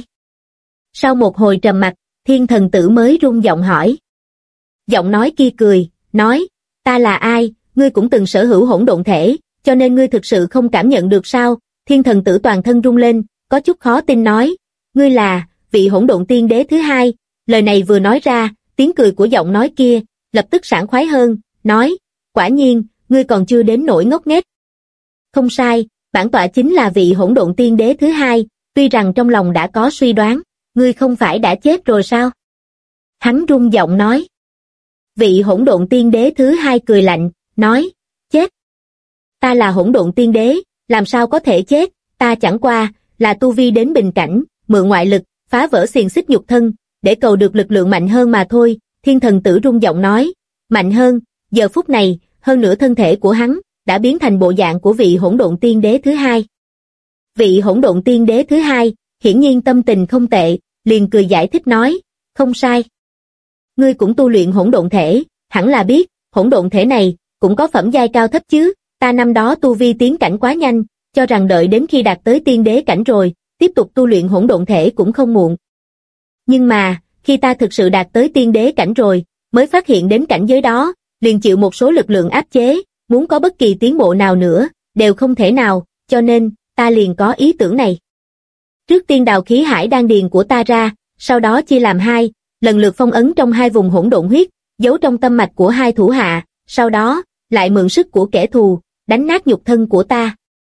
Sau một hồi trầm mặc, thiên thần tử mới rung giọng hỏi. Giọng nói kia cười, nói, ta là ai, ngươi cũng từng sở hữu hỗn độn thể, cho nên ngươi thực sự không cảm nhận được sao? Thiên thần tử toàn thân rung lên, có chút khó tin nói, ngươi là, vị hỗn độn tiên đế thứ hai. Lời này vừa nói ra, tiếng cười của giọng nói kia, lập tức sảng khoái hơn, nói, quả nhiên, ngươi còn chưa đến nỗi ngốc nghếch. Không sai, bản tọa chính là vị hỗn độn tiên đế thứ hai, tuy rằng trong lòng đã có suy đoán, ngươi không phải đã chết rồi sao? Hắn rung giọng nói. Vị hỗn độn tiên đế thứ hai cười lạnh, nói, chết. Ta là hỗn độn tiên đế, làm sao có thể chết, ta chẳng qua, là tu vi đến bình cảnh, mượn ngoại lực, phá vỡ xiềng xích nhục thân, để cầu được lực lượng mạnh hơn mà thôi. Thiên thần tử rung giọng nói, mạnh hơn, giờ phút này, hơn nửa thân thể của hắn, đã biến thành bộ dạng của vị hỗn độn tiên đế thứ hai. Vị hỗn độn tiên đế thứ hai, hiển nhiên tâm tình không tệ, liền cười giải thích nói, không sai. Ngươi cũng tu luyện hỗn độn thể, hẳn là biết, hỗn độn thể này, cũng có phẩm giai cao thấp chứ, ta năm đó tu vi tiến cảnh quá nhanh, cho rằng đợi đến khi đạt tới tiên đế cảnh rồi, tiếp tục tu luyện hỗn độn thể cũng không muộn. Nhưng mà, khi ta thực sự đạt tới tiên đế cảnh rồi, mới phát hiện đến cảnh giới đó, liền chịu một số lực lượng áp chế, muốn có bất kỳ tiến bộ nào nữa, đều không thể nào, cho nên, ta liền có ý tưởng này. Trước tiên đào khí hải đan điền của ta ra, sau đó chia làm hai, lần lượt phong ấn trong hai vùng hỗn độn huyết, giấu trong tâm mạch của hai thủ hạ, sau đó, lại mượn sức của kẻ thù, đánh nát nhục thân của ta.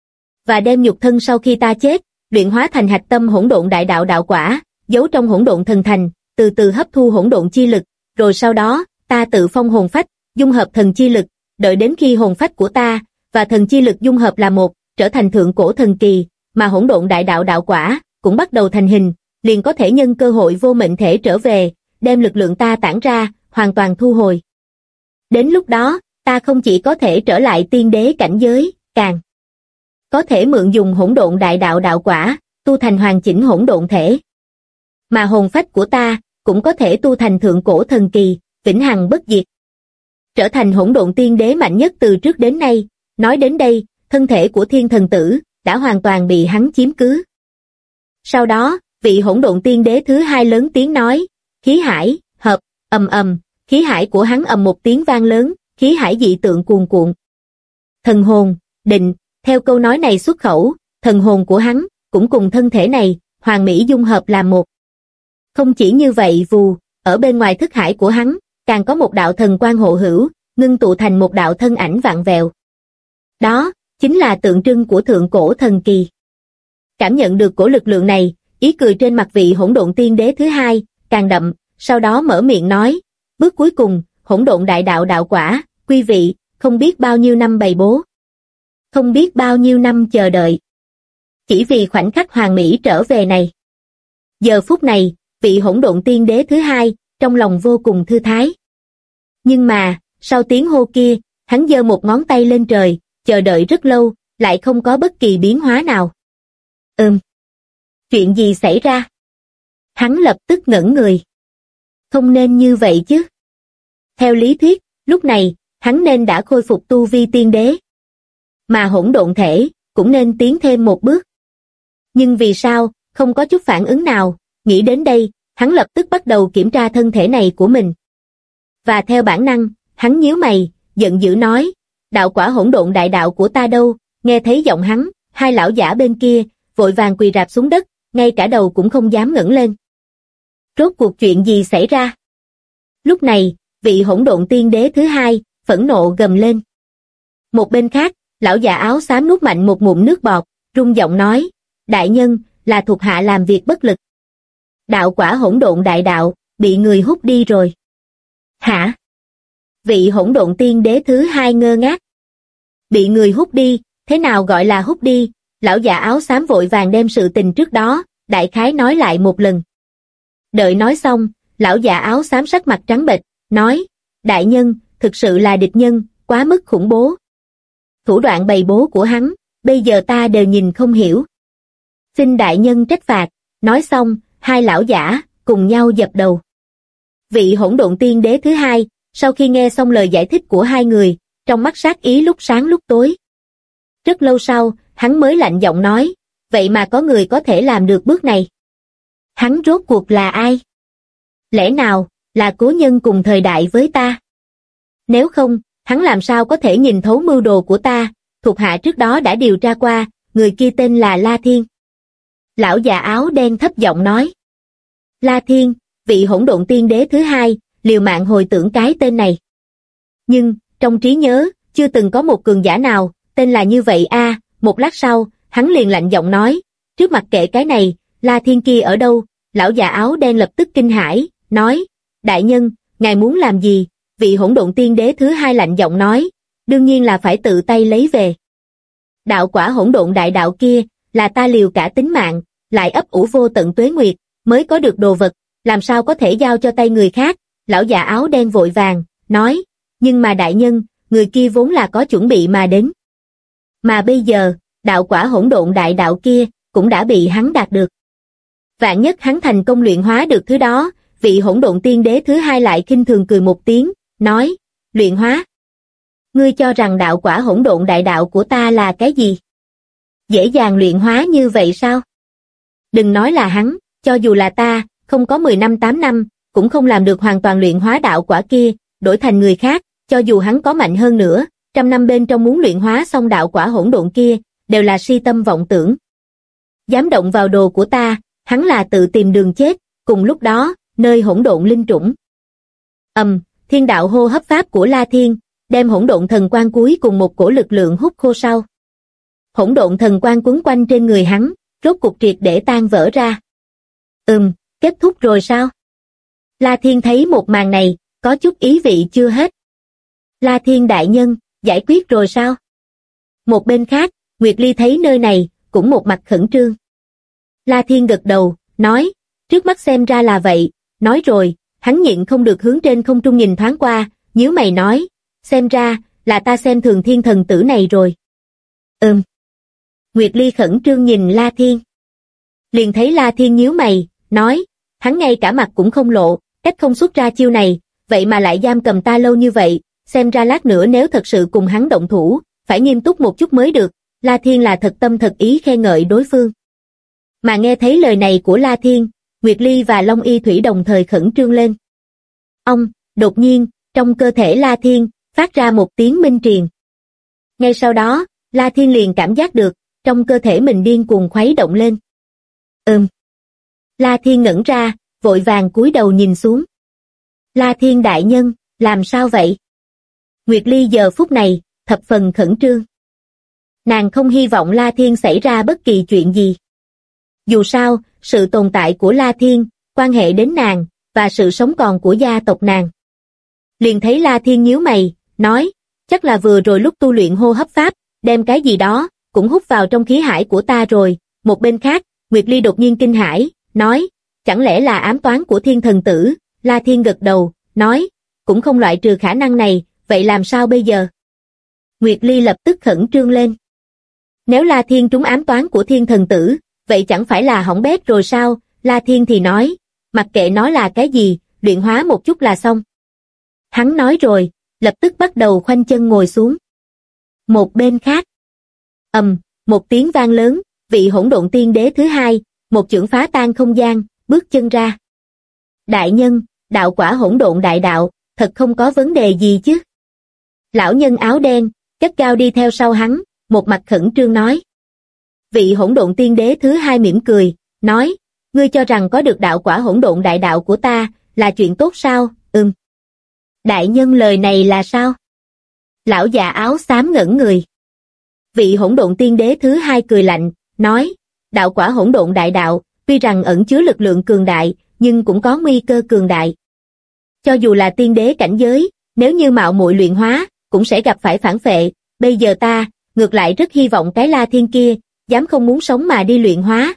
Và đem nhục thân sau khi ta chết, luyện hóa thành hạch tâm hỗn độn đại đạo đạo quả, giấu trong hỗn độn thần thành, từ từ hấp thu hỗn độn chi lực, rồi sau đó, ta tự phong hồn phách, dung hợp thần chi lực, đợi đến khi hồn phách của ta và thần chi lực dung hợp là một, trở thành thượng cổ thần kỳ, mà hỗn độn đại đạo đạo quả cũng bắt đầu thành hình, liền có thể nhân cơ hội vô mệnh thể trở về, đem lực lượng ta tản ra, hoàn toàn thu hồi. Đến lúc đó, ta không chỉ có thể trở lại tiên đế cảnh giới, càng có thể mượn dùng hỗn độn đại đạo đạo quả, tu thành hoàn chỉnh hỗn độn thể. Mà hồn phách của ta, cũng có thể tu thành thượng cổ thần kỳ, vĩnh hằng bất diệt. Trở thành hỗn độn tiên đế mạnh nhất từ trước đến nay, nói đến đây, thân thể của thiên thần tử, đã hoàn toàn bị hắn chiếm cứ. Sau đó, vị hỗn độn tiên đế thứ hai lớn tiếng nói, khí hải, hợp, ầm, khí hải của hắn ầm một tiếng vang lớn, khí hải dị tượng cuồn cuộn. Thần hồn, định, theo câu nói này xuất khẩu, thần hồn của hắn, cũng cùng thân thể này, hoàn mỹ dung hợp làm một. Không chỉ như vậy vù, ở bên ngoài thức hải của hắn, càng có một đạo thần quang hộ hữu, ngưng tụ thành một đạo thân ảnh vạn vẹo. Đó, chính là tượng trưng của thượng cổ thần kỳ. Cảm nhận được cổ lực lượng này, ý cười trên mặt vị hỗn độn tiên đế thứ hai càng đậm, sau đó mở miệng nói, bước cuối cùng, hỗn độn đại đạo đạo quả, quý vị, không biết bao nhiêu năm bày bố, không biết bao nhiêu năm chờ đợi. Chỉ vì khoảnh khắc hoàn mỹ trở về này. Giờ phút này, vị hỗn độn tiên đế thứ hai, trong lòng vô cùng thư thái. Nhưng mà, sau tiếng hô kia, hắn giơ một ngón tay lên trời, chờ đợi rất lâu, lại không có bất kỳ biến hóa nào. Chuyện gì xảy ra? Hắn lập tức ngẩn người. Không nên như vậy chứ. Theo lý thuyết, lúc này, hắn nên đã khôi phục tu vi tiên đế. Mà hỗn độn thể, cũng nên tiến thêm một bước. Nhưng vì sao, không có chút phản ứng nào, nghĩ đến đây, hắn lập tức bắt đầu kiểm tra thân thể này của mình. Và theo bản năng, hắn nhíu mày, giận dữ nói, đạo quả hỗn độn đại đạo của ta đâu? Nghe thấy giọng hắn, hai lão giả bên kia, vội vàng quỳ rạp xuống đất, ngay cả đầu cũng không dám ngẩng lên. Rốt cuộc chuyện gì xảy ra? Lúc này, vị hỗn độn tiên đế thứ hai, phẫn nộ gầm lên. Một bên khác, lão già áo xám nuốt mạnh một ngụm nước bọt, rung giọng nói, đại nhân, là thuộc hạ làm việc bất lực. Đạo quả hỗn độn đại đạo, bị người hút đi rồi. Hả? Vị hỗn độn tiên đế thứ hai ngơ ngác. Bị người hút đi, thế nào gọi là hút đi? Lão già áo xám vội vàng đem sự tình trước đó, đại khái nói lại một lần. Đợi nói xong, lão già áo xám sắc mặt trắng bệch, nói, đại nhân, thực sự là địch nhân, quá mức khủng bố. Thủ đoạn bày bố của hắn, bây giờ ta đều nhìn không hiểu. Xin đại nhân trách phạt, nói xong, hai lão giả, cùng nhau dập đầu. Vị hỗn độn tiên đế thứ hai, sau khi nghe xong lời giải thích của hai người, trong mắt sát ý lúc sáng lúc tối. Rất lâu sau, hắn mới lạnh giọng nói, vậy mà có người có thể làm được bước này. Hắn rốt cuộc là ai? Lẽ nào, là cố nhân cùng thời đại với ta? Nếu không, hắn làm sao có thể nhìn thấu mưu đồ của ta, thuộc hạ trước đó đã điều tra qua, người kia tên là La Thiên. Lão già áo đen thấp giọng nói. La Thiên, vị hỗn độn tiên đế thứ hai, liều mạng hồi tưởng cái tên này. Nhưng, trong trí nhớ, chưa từng có một cường giả nào, tên là như vậy a. Một lát sau, hắn liền lạnh giọng nói, trước mặt kệ cái này, La Thiên kia ở đâu? Lão già áo đen lập tức kinh hãi, nói, đại nhân, ngài muốn làm gì? Vị hỗn độn tiên đế thứ hai lạnh giọng nói, đương nhiên là phải tự tay lấy về. Đạo quả hỗn độn đại đạo kia, là ta liều cả tính mạng, lại ấp ủ vô tận tuế nguyệt, mới có được đồ vật, làm sao có thể giao cho tay người khác? Lão già áo đen vội vàng, nói, nhưng mà đại nhân, người kia vốn là có chuẩn bị mà đến. Mà bây giờ, đạo quả hỗn độn đại đạo kia, cũng đã bị hắn đạt được. Vạn nhất hắn thành công luyện hóa được thứ đó, vị hỗn độn tiên đế thứ hai lại khinh thường cười một tiếng, nói, luyện hóa. Ngươi cho rằng đạo quả hỗn độn đại đạo của ta là cái gì? Dễ dàng luyện hóa như vậy sao? Đừng nói là hắn, cho dù là ta, không có 10 năm 8 năm, cũng không làm được hoàn toàn luyện hóa đạo quả kia, đổi thành người khác, cho dù hắn có mạnh hơn nữa, 100 năm bên trong muốn luyện hóa xong đạo quả hỗn độn kia, đều là si tâm vọng tưởng. Dám động vào đồ của ta, hắn là tự tìm đường chết, cùng lúc đó, nơi hỗn độn linh trũng. Thiên đạo hô hấp pháp của La Thiên, đem hỗn độn thần quang cuối cùng một cổ lực lượng hút khô sau. Hỗn độn thần quang quấn quanh trên người hắn, rốt cục triệt để tan vỡ ra. Kết thúc rồi sao? La Thiên thấy một màn này, có chút ý vị chưa hết. La Thiên đại nhân, giải quyết rồi sao? Một bên khác, Nguyệt Ly thấy nơi này, cũng một mặt khẩn trương. La Thiên gật đầu, nói, trước mắt xem ra là vậy, nói rồi, hắn nhịn không được hướng trên không trung nhìn thoáng qua, nhíu mày nói, xem ra, là ta xem thường thiên thần tử này rồi. Nguyệt Ly khẩn trương nhìn La Thiên. Liền thấy La Thiên nhíu mày, nói, hắn ngay cả mặt cũng không lộ, cách không xuất ra chiêu này, vậy mà lại giam cầm ta lâu như vậy, xem ra lát nữa nếu thật sự cùng hắn động thủ, phải nghiêm túc một chút mới được. La Thiên là thật tâm thật ý khen ngợi đối phương. Mà nghe thấy lời này của La Thiên, Nguyệt Ly và Long Y Thủy đồng thời khẩn trương lên. Đột nhiên, trong cơ thể La Thiên, phát ra một tiếng minh truyền. Ngay sau đó, La Thiên liền cảm giác được, trong cơ thể mình điên cuồng khuấy động lên. La Thiên ngẩn ra, vội vàng cúi đầu nhìn xuống. La Thiên đại nhân, làm sao vậy? Nguyệt Ly giờ phút này, thập phần khẩn trương. Nàng không hy vọng La Thiên xảy ra bất kỳ chuyện gì. Dù sao, sự tồn tại của La Thiên, quan hệ đến nàng, và sự sống còn của gia tộc nàng. Liền thấy La Thiên nhíu mày, nói, chắc là vừa rồi lúc tu luyện hô hấp pháp, đem cái gì đó, cũng hút vào trong khí hải của ta rồi. Một bên khác, Nguyệt Ly đột nhiên kinh hãi, nói, chẳng lẽ là ám toán của thiên thần tử? La Thiên gật đầu, nói, cũng không loại trừ khả năng này, vậy làm sao bây giờ? Nguyệt Ly lập tức khẩn trương lên. Nếu La Thiên trúng ám toán của thiên thần tử, vậy chẳng phải là hỏng bét rồi sao? La Thiên thì nói, mặc kệ nó là cái gì, luyện hóa một chút là xong. Hắn nói rồi, lập tức bắt đầu khoanh chân ngồi xuống. Một bên khác, một tiếng vang lớn, vị hỗn độn tiên đế thứ hai, một chưởng phá tan không gian, bước chân ra. Đại nhân, đạo quả hỗn độn đại đạo, thật không có vấn đề gì chứ? Lão nhân áo đen, gắt gao đi theo sau hắn, một mặt khẩn trương nói. Vị hỗn độn tiên đế thứ hai mỉm cười, nói, ngươi cho rằng có được đạo quả hỗn độn đại đạo của ta, là chuyện tốt sao? Đại nhân lời này là sao? Lão già áo xám ngẩn người. Vị hỗn độn tiên đế thứ hai cười lạnh, nói, đạo quả hỗn độn đại đạo, tuy rằng ẩn chứa lực lượng cường đại, nhưng cũng có nguy cơ cường đại. Cho dù là tiên đế cảnh giới, nếu như mạo muội luyện hóa, cũng sẽ gặp phải phản phệ. Bây giờ ta, ngược lại rất hy vọng cái La Thiên kia, dám không muốn sống mà đi luyện hóa.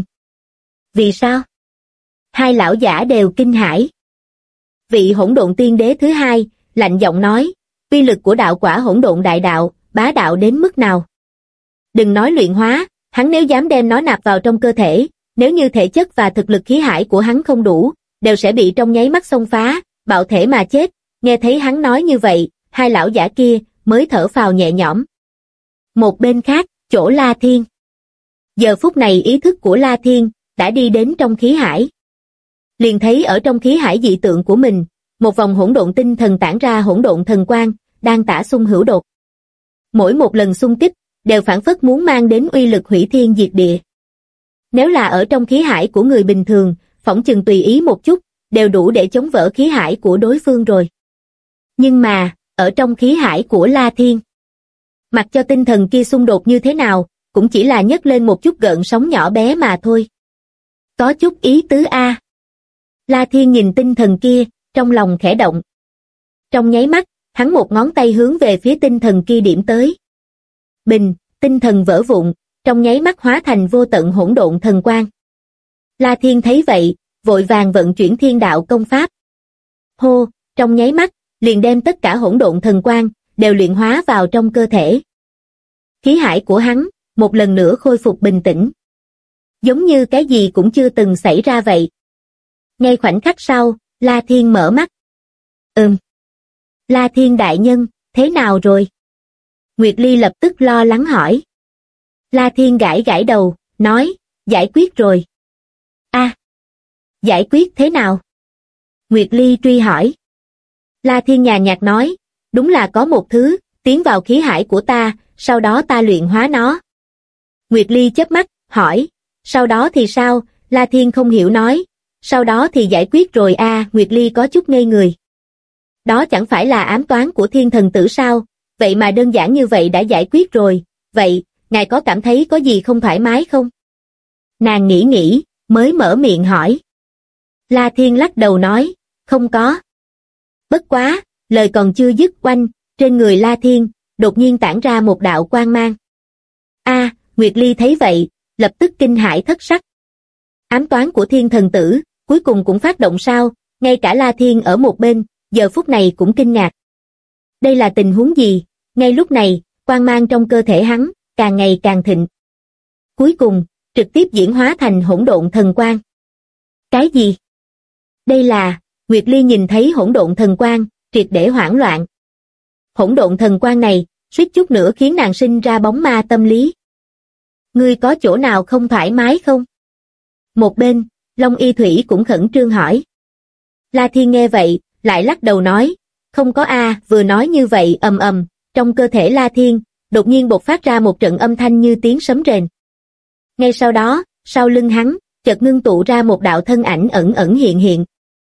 Vì sao? Hai lão giả đều kinh hãi. Vị hỗn độn tiên đế thứ hai, lạnh giọng nói, uy lực của đạo quả hỗn độn đại đạo, bá đạo đến mức nào? Đừng nói luyện hóa, hắn nếu dám đem nó nạp vào trong cơ thể, nếu như thể chất và thực lực khí hải của hắn không đủ, đều sẽ bị trong nháy mắt xông phá, bạo thể mà chết. Nghe thấy hắn nói như vậy, hai lão giả kia mới thở phào nhẹ nhõm. Một bên khác, chỗ La Thiên. Giờ phút này ý thức của La Thiên đã đi đến trong khí hải. Liền thấy ở trong khí hải dị tượng của mình, một vòng hỗn độn tinh thần tản ra hỗn độn thần quang, đang tả xung hữu đột. Mỗi một lần xung kích, đều phảng phất muốn mang đến uy lực hủy thiên diệt địa. Nếu là ở trong khí hải của người bình thường, phỏng chừng tùy ý một chút, đều đủ để chống vỡ khí hải của đối phương rồi. Nhưng mà, ở trong khí hải của La Thiên, mặc cho tinh thần kia xung đột như thế nào, cũng chỉ là nhấc lên một chút gợn sóng nhỏ bé mà thôi. Có chút ý tứ a. La Thiên nhìn tinh thần kia, trong lòng khẽ động. Trong nháy mắt, hắn một ngón tay hướng về phía tinh thần kia điểm tới. Bình, tinh thần vỡ vụn, trong nháy mắt hóa thành vô tận hỗn độn thần quang. La Thiên thấy vậy, vội vàng vận chuyển thiên đạo công pháp. Hô, trong nháy mắt, liền đem tất cả hỗn độn thần quang, đều luyện hóa vào trong cơ thể. Khí hải của hắn, một lần nữa khôi phục bình tĩnh. Giống như cái gì cũng chưa từng xảy ra vậy. Ngay khoảnh khắc sau, La Thiên mở mắt. La Thiên đại nhân, thế nào rồi? Nguyệt Ly lập tức lo lắng hỏi. La Thiên gãi gãi đầu, nói, giải quyết rồi. Giải quyết thế nào? Nguyệt Ly truy hỏi. La Thiên nhàn nhạt nói, đúng là có một thứ, tiến vào khí hải của ta, sau đó ta luyện hóa nó. Nguyệt Ly chớp mắt, hỏi, sau đó thì sao? La Thiên không hiểu nói, sau đó thì giải quyết rồi a. Nguyệt Ly có chút ngây người. Đó chẳng phải là ám toán của thiên thần tử sao? Vậy mà đơn giản như vậy đã giải quyết rồi, vậy, ngài có cảm thấy có gì không thoải mái không? Nàng nghĩ, mới mở miệng hỏi. La Thiên lắc đầu nói, không có. Bất quá, lời còn chưa dứt oanh, trên người La Thiên, đột nhiên tản ra một đạo quang mang. Nguyệt Ly thấy vậy, lập tức kinh hãi thất sắc. Ám toán của thiên thần tử, cuối cùng cũng phát động sao? Ngay cả La Thiên ở một bên, giờ phút này cũng kinh ngạc. Đây là tình huống gì? Ngay lúc này, quang mang trong cơ thể hắn, càng ngày càng thịnh. Cuối cùng, trực tiếp diễn hóa thành hỗn độn thần quang. Cái gì? Đây là, Nguyệt Ly nhìn thấy hỗn độn thần quang, triệt để hoảng loạn. Hỗn độn thần quang này, suýt chút nữa khiến nàng sinh ra bóng ma tâm lý. Ngươi có chỗ nào không thoải mái không? Một bên, Long Y Thủy cũng khẩn trương hỏi. La Thiên nghe vậy, lại lắc đầu nói, không có a. Vừa nói như vậy trong cơ thể La Thiên, đột nhiên bộc phát ra một trận âm thanh như tiếng sấm rền. Ngay sau đó, sau lưng hắn, chợt ngưng tụ ra một đạo thân ảnh ẩn ẩn hiện hiện.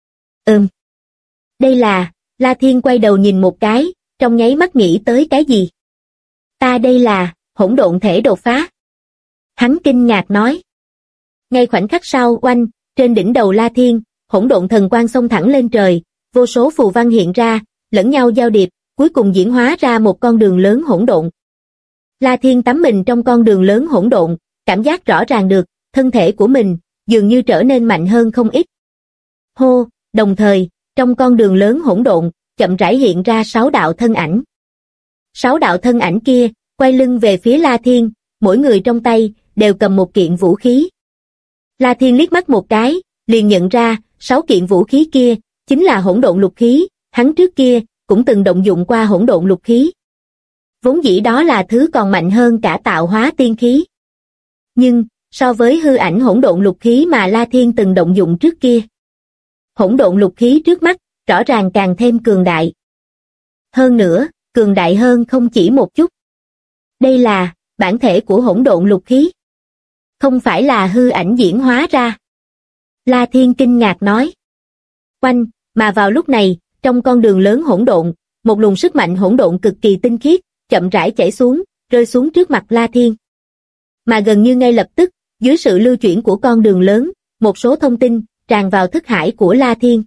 Đây là, La Thiên quay đầu nhìn một cái, trong nháy mắt nghĩ tới cái gì? Ta đây là, hỗn độn thể đột phá. Hắn kinh ngạc nói. Ngay khoảnh khắc sau, oanh, trên đỉnh đầu La Thiên, hỗn độn thần quang xông thẳng lên trời, vô số phù văn hiện ra, lẫn nhau giao điệp, cuối cùng diễn hóa ra một con đường lớn hỗn độn. La Thiên tắm mình trong con đường lớn hỗn độn, cảm giác rõ ràng được, thân thể của mình dường như trở nên mạnh hơn không ít. Hô, đồng thời, trong con đường lớn hỗn độn, chậm rãi hiện ra 6 đạo thân ảnh. 6 đạo thân ảnh kia, quay lưng về phía La Thiên, mỗi người trong tay, đều cầm một kiện vũ khí. La Thiên liếc mắt một cái, liền nhận ra, 6 kiện vũ khí kia, chính là hỗn độn lục khí, hắn trước kia, cũng từng động dụng qua hỗn độn lục khí. Vốn dĩ đó là thứ còn mạnh hơn cả tạo hóa tiên khí. Nhưng, so với hư ảnh hỗn độn lục khí mà La Thiên từng động dụng trước kia, hỗn độn lục khí trước mắt, rõ ràng càng thêm cường đại. Hơn nữa, cường đại hơn không chỉ một chút. Đây là bản thể của hỗn độn lục khí. Không phải là hư ảnh diễn hóa ra. La Thiên kinh ngạc nói. Oanh, mà vào lúc này, trong con đường lớn hỗn độn, một luồng sức mạnh hỗn độn cực kỳ tinh khiết, chậm rãi chảy xuống, rơi xuống trước mặt La Thiên. Mà gần như ngay lập tức, dưới sự lưu chuyển của con đường lớn, một số thông tin tràn vào thức hải của La Thiên.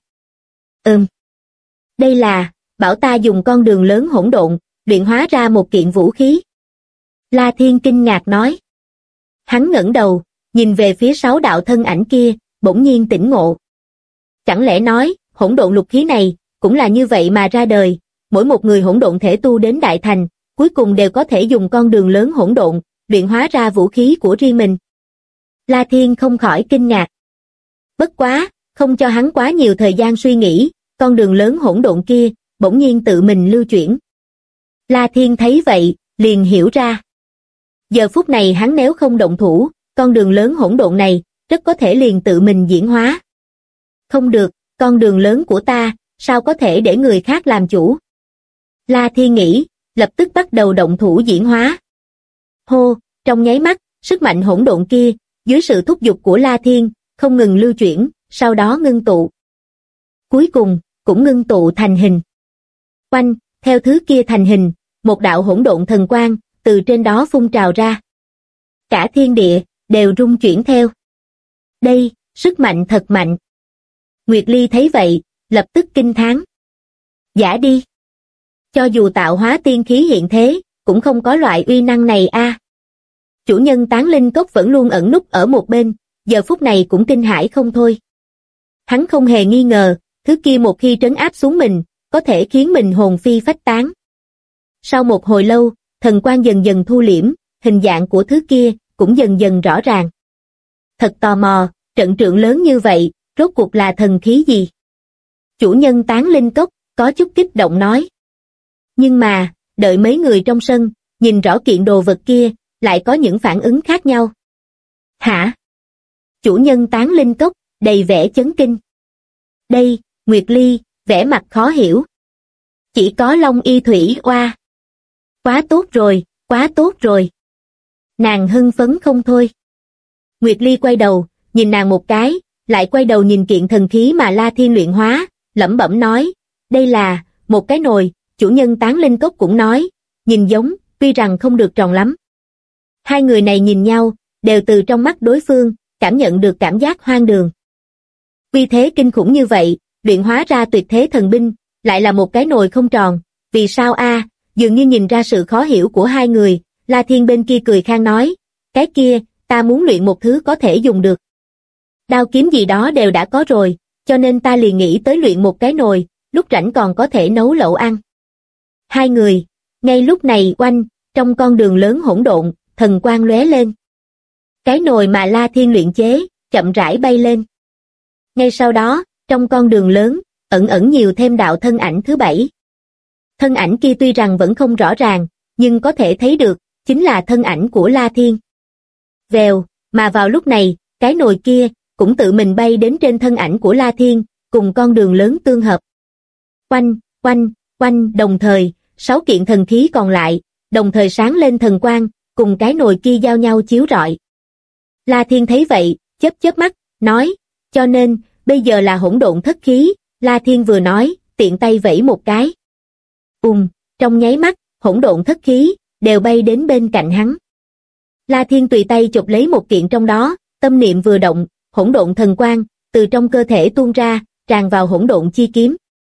Đây là, bảo ta dùng con đường lớn hỗn độn, luyện hóa ra một kiện vũ khí. La Thiên kinh ngạc nói. Hắn ngẩng đầu, nhìn về phía 6 đạo thân ảnh kia, bỗng nhiên tỉnh ngộ. Chẳng lẽ nói, hỗn độn lục khí này, cũng là như vậy mà ra đời, mỗi một người hỗn độn thể tu đến đại thành, cuối cùng đều có thể dùng con đường lớn hỗn độn, luyện hóa ra vũ khí của riêng mình. La Thiên không khỏi kinh ngạc. Bất quá, không cho hắn quá nhiều thời gian suy nghĩ, con đường lớn hỗn độn kia, bỗng nhiên tự mình lưu chuyển. La Thiên thấy vậy, liền hiểu ra. Giờ phút này hắn nếu không động thủ, con đường lớn hỗn độn này, rất có thể liền tự mình diễn hóa. Không được, con đường lớn của ta, sao có thể để người khác làm chủ? La Thiên nghĩ, lập tức bắt đầu động thủ diễn hóa. Hô, trong nháy mắt, sức mạnh hỗn độn kia, dưới sự thúc giục của La Thiên, không ngừng lưu chuyển, sau đó ngưng tụ. Cuối cùng, cũng ngưng tụ thành hình. Oanh, theo thứ kia thành hình, một đạo hỗn độn thần quang, từ trên đó phun trào ra. Cả thiên địa, đều rung chuyển theo. Đây, sức mạnh thật mạnh. Nguyệt Ly thấy vậy, lập tức kinh thán. Giả đi. Cho dù tạo hóa tiên khí hiện thế, cũng không có loại uy năng này a. Chủ nhân Tán Linh Cốc vẫn luôn ẩn núp ở một bên, giờ phút này cũng kinh hãi không thôi. Hắn không hề nghi ngờ, thứ kia một khi trấn áp xuống mình, có thể khiến mình hồn phi phách tán. Sau một hồi lâu, thần quang dần dần thu liễm, hình dạng của thứ kia cũng dần dần rõ ràng. Thật tò mò, trận trượng lớn như vậy, rốt cuộc là thần khí gì? Chủ nhân Tán Linh Cốc có chút kích động nói. Nhưng mà, đợi mấy người trong sân, nhìn rõ kiện đồ vật kia, lại có những phản ứng khác nhau. Hả? Chủ nhân Tán Linh Cốc, đầy vẻ chấn kinh. Đây, Nguyệt Ly, vẻ mặt khó hiểu. Chỉ có Long Y Thủy Oa. Quá tốt rồi, quá tốt rồi. Nàng hưng phấn không thôi. Nguyệt Ly quay đầu, nhìn nàng một cái, lại quay đầu nhìn kiện thần khí mà La Thiên luyện hóa, lẩm bẩm nói, đây là một cái nồi. Chủ nhân Tán Linh Cốc cũng nói, nhìn giống, tuy rằng không được tròn lắm. Hai người này nhìn nhau, đều từ trong mắt đối phương, cảm nhận được cảm giác hoang đường. Uy thế kinh khủng như vậy, luyện hóa ra tuyệt thế thần binh, lại là một cái nồi không tròn, vì sao a? Dường như nhìn ra sự khó hiểu của hai người, La Thiên bên kia cười khang nói, cái kia, ta muốn luyện một thứ có thể dùng được. Đao kiếm gì đó đều đã có rồi, cho nên ta liền nghĩ tới luyện một cái nồi, lúc rảnh còn có thể nấu lẩu ăn. Hai người, ngay lúc này oanh, trong con đường lớn hỗn độn, thần quang lóe lên. Cái nồi mà La Thiên luyện chế, chậm rãi bay lên. Ngay sau đó, trong con đường lớn, ẩn ẩn nhiều thêm đạo thân ảnh thứ 7. Thân ảnh kia tuy rằng vẫn không rõ ràng, nhưng có thể thấy được, chính là thân ảnh của La Thiên. Vèo, mà vào lúc này, cái nồi kia, cũng tự mình bay đến trên thân ảnh của La Thiên, cùng con đường lớn tương hợp. Oanh, oanh, oanh, đồng thời, 6 kiện thần khí còn lại, đồng thời sáng lên thần quang, cùng cái nồi kia giao nhau chiếu rọi. La Thiên thấy vậy, chớp chớp mắt, nói, cho nên, bây giờ là hỗn độn thất khí, La Thiên vừa nói, tiện tay vẫy một cái. Trong nháy mắt, hỗn độn thất khí, đều bay đến bên cạnh hắn. La Thiên tùy tay chụp lấy một kiện trong đó, tâm niệm vừa động, hỗn độn thần quang từ trong cơ thể tuôn ra, tràn vào hỗn độn chi kiếm.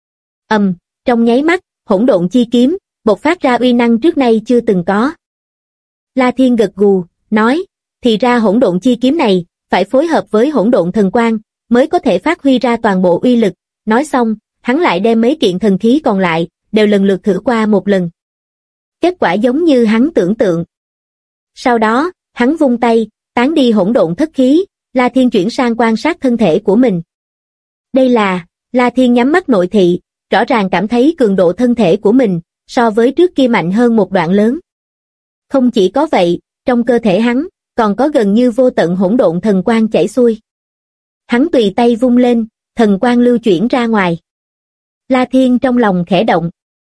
Trong nháy mắt, hỗn độn chi kiếm bộc phát ra uy năng trước nay chưa từng có. La Thiên gật gù, nói, thì ra hỗn độn chi kiếm này phải phối hợp với hỗn độn thần quang mới có thể phát huy ra toàn bộ uy lực. Nói xong, hắn lại đem mấy kiện thần khí còn lại đều lần lượt thử qua một lần. Kết quả giống như hắn tưởng tượng. Sau đó, hắn vung tay, tán đi hỗn độn thất khí, La Thiên chuyển sang quan sát thân thể của mình. Đây là, La Thiên nhắm mắt nội thị, rõ ràng cảm thấy cường độ thân thể của mình so với trước kia mạnh hơn một đoạn lớn. Không chỉ có vậy, trong cơ thể hắn còn có gần như vô tận hỗn độn thần quang chảy xuôi. Hắn tùy tay vung lên, thần quang lưu chuyển ra ngoài. La Thiên trong lòng khẽ động.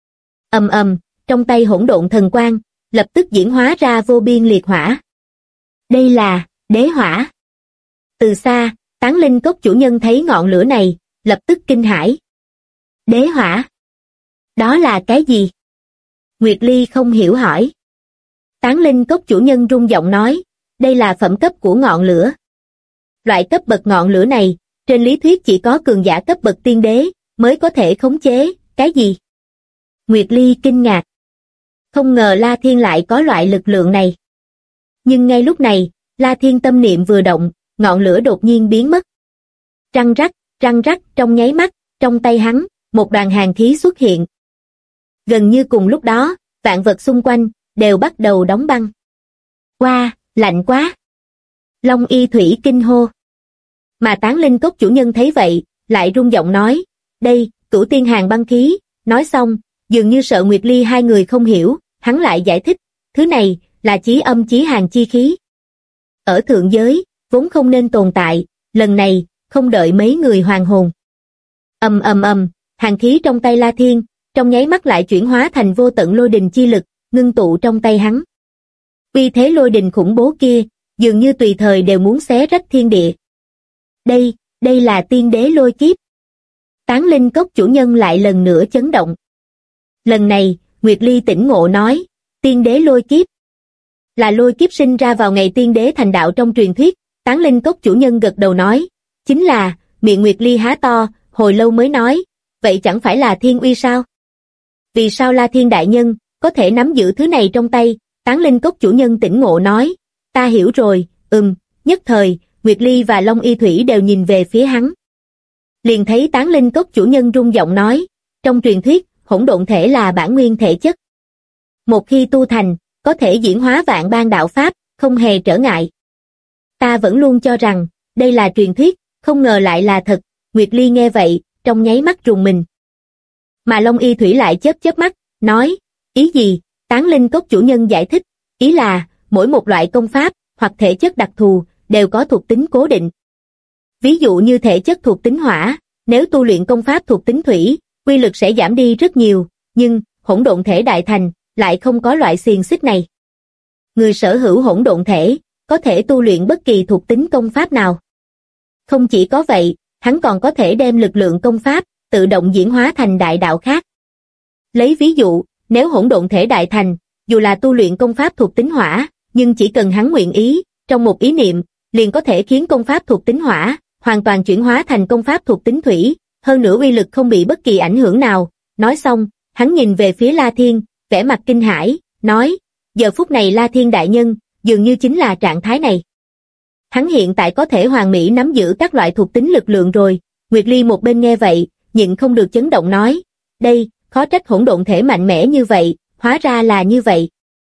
Trong tay hỗn độn thần quang lập tức diễn hóa ra vô biên liệt hỏa. Đây là đế hỏa. Từ xa, Tán Linh Cốc chủ nhân thấy ngọn lửa này, lập tức kinh hãi. Đế hỏa? Đó là cái gì? Nguyệt Ly không hiểu hỏi. Tán Linh Cốc chủ nhân rung giọng nói, đây là phẩm cấp của ngọn lửa. Loại cấp bậc ngọn lửa này, trên lý thuyết chỉ có cường giả cấp bậc tiên đế mới có thể khống chế. Cái gì? Nguyệt Ly kinh ngạc. Không ngờ La Thiên lại có loại lực lượng này. Nhưng ngay lúc này, La Thiên tâm niệm vừa động, ngọn lửa đột nhiên biến mất. Răng rắc, trong nháy mắt, trong tay hắn, một đoàn hàn khí xuất hiện. Gần như cùng lúc đó, vạn vật xung quanh đều bắt đầu đóng băng. Wow, lạnh quá! Long Y Thủy kinh hô. Mà Tán Linh Cốc chủ nhân thấy vậy, lại rung giọng nói, đây, Cửu Tiên Hàn băng khí. Nói xong, dường như sợ Nguyệt Ly hai người không hiểu, hắn lại giải thích, thứ này là chí âm chí hàn chi khí. Ở thượng giới, vốn không nên tồn tại, lần này, không đợi mấy người hoàn hồn. Hàn khí trong tay La Thiên, trong nháy mắt lại chuyển hóa thành vô tận lôi đình chi lực, ngưng tụ trong tay hắn. Uy thế lôi đình khủng bố kia, dường như tùy thời đều muốn xé rách thiên địa. Đây là tiên đế lôi kiếp. Tán Linh Cốc chủ nhân lại lần nữa chấn động. Lần này, Nguyệt Ly tỉnh ngộ nói, tiên đế lôi kiếp. Là lôi kiếp sinh ra vào ngày tiên đế thành đạo trong truyền thuyết. Tán Linh Cốc chủ nhân gật đầu nói, chính là, miệng Nguyệt Ly há to, hồi lâu mới nói, vậy chẳng phải là thiên uy sao? Vì sao La Thiên đại nhân có thể nắm giữ thứ này trong tay? Tán Linh Cốc chủ nhân tỉnh ngộ nói, ta hiểu rồi. Nhất thời, Nguyệt Ly và Long Y Thủy đều nhìn về phía hắn. Liền thấy Tán Linh Cốc chủ nhân rung giọng nói, trong truyền thuyết, hỗn độn thể là bản nguyên thể chất. Một khi tu thành, có thể diễn hóa vạn ban đạo pháp, không hề trở ngại. Ta vẫn luôn cho rằng, đây là truyền thuyết, không ngờ lại là thật. Nguyệt Ly nghe vậy, trong nháy mắt rùng mình. Mà Long Y Thủy lại chớp mắt, nói, ý gì? Tán Linh Cốc chủ nhân giải thích, ý là, mỗi một loại công pháp, hoặc thể chất đặc thù, đều có thuộc tính cố định. Ví dụ như thể chất thuộc tính hỏa, nếu tu luyện công pháp thuộc tính thủy, quy lực sẽ giảm đi rất nhiều, nhưng, hỗn độn thể đại thành, lại không có loại xiềng xích này. Người sở hữu hỗn độn thể, có thể tu luyện bất kỳ thuộc tính công pháp nào. Không chỉ có vậy, hắn còn có thể đem lực lượng công pháp, tự động diễn hóa thành đại đạo khác. Lấy ví dụ, nếu hỗn độn thể đại thành, dù là tu luyện công pháp thuộc tính hỏa, nhưng chỉ cần hắn nguyện ý, trong một ý niệm, liền có thể khiến công pháp thuộc tính hỏa, hoàn toàn chuyển hóa thành công pháp thuộc tính thủy, hơn nữa uy lực không bị bất kỳ ảnh hưởng nào. Nói xong, hắn nhìn về phía La Thiên, vẻ mặt kinh hãi, nói, giờ phút này La Thiên đại nhân, dường như chính là trạng thái này. Hắn hiện tại có thể hoàn mỹ nắm giữ các loại thuộc tính lực lượng rồi. Nguyệt Ly một bên nghe vậy, nhịn không được chấn động nói, đây, khó trách hỗn độn thể mạnh mẽ như vậy, hóa ra là như vậy.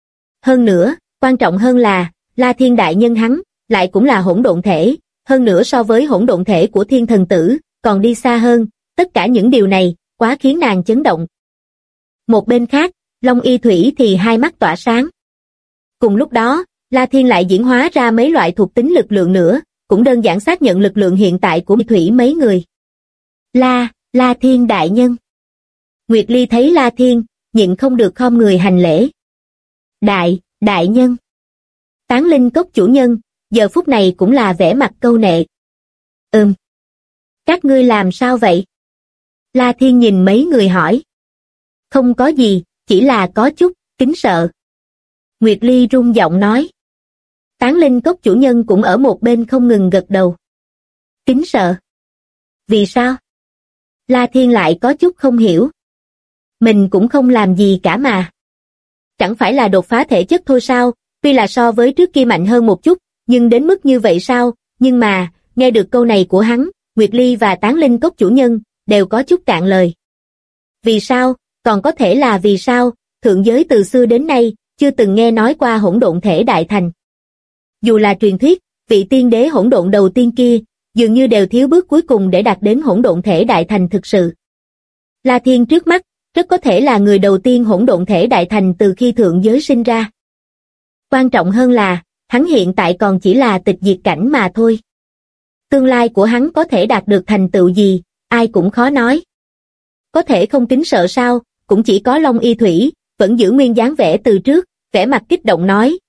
Hơn nữa, quan trọng hơn là, La Thiên đại nhân hắn, lại cũng là hỗn độn thể, hơn nữa so với hỗn độn thể của Thiên Thần Tử, còn đi xa hơn, tất cả những điều này, quá khiến nàng chấn động. Một bên khác, Long Y Thủy thì hai mắt tỏa sáng. Cùng lúc đó, La Thiên lại diễn hóa ra mấy loại thuộc tính lực lượng nữa, cũng đơn giản xác nhận lực lượng hiện tại của Thủy mấy người. La Thiên đại nhân. Nguyệt Ly thấy La Thiên, nhịn không được khom người hành lễ. Đại nhân. Tán Linh Cốc chủ nhân, giờ phút này cũng là vẻ mặt câu nệ. Các ngươi làm sao vậy? La Thiên nhìn mấy người hỏi. Không có gì, chỉ là có chút kính sợ. Nguyệt Ly rung giọng nói. Tán linh cốc chủ nhân cũng ở một bên không ngừng gật đầu. Kính sợ. Vì sao? La Thiên lại có chút không hiểu. Mình cũng không làm gì cả mà. Chẳng phải là đột phá thể chất thôi sao, tuy là so với trước kia mạnh hơn một chút, nhưng đến mức như vậy sao? Nhưng mà, nghe được câu này của hắn, Nguyệt Ly và Tán linh cốc chủ nhân đều có chút cạn lời. Vì sao? Còn có thể là vì sao? Thượng giới từ xưa đến nay chưa từng nghe nói qua hỗn độn thể đại thành. Dù là truyền thuyết, vị tiên đế hỗn độn đầu tiên kia, dường như đều thiếu bước cuối cùng để đạt đến hỗn độn thể đại thành thực sự. La Thiên trước mắt, rất có thể là người đầu tiên hỗn độn thể đại thành từ khi thượng giới sinh ra. Quan trọng hơn là, hắn hiện tại còn chỉ là tịch diệt cảnh mà thôi. Tương lai của hắn có thể đạt được thành tựu gì, ai cũng khó nói. Có thể không kính sợ sao, cũng chỉ có Long Y Thủy, vẫn giữ nguyên dáng vẻ từ trước, vẻ mặt kích động nói,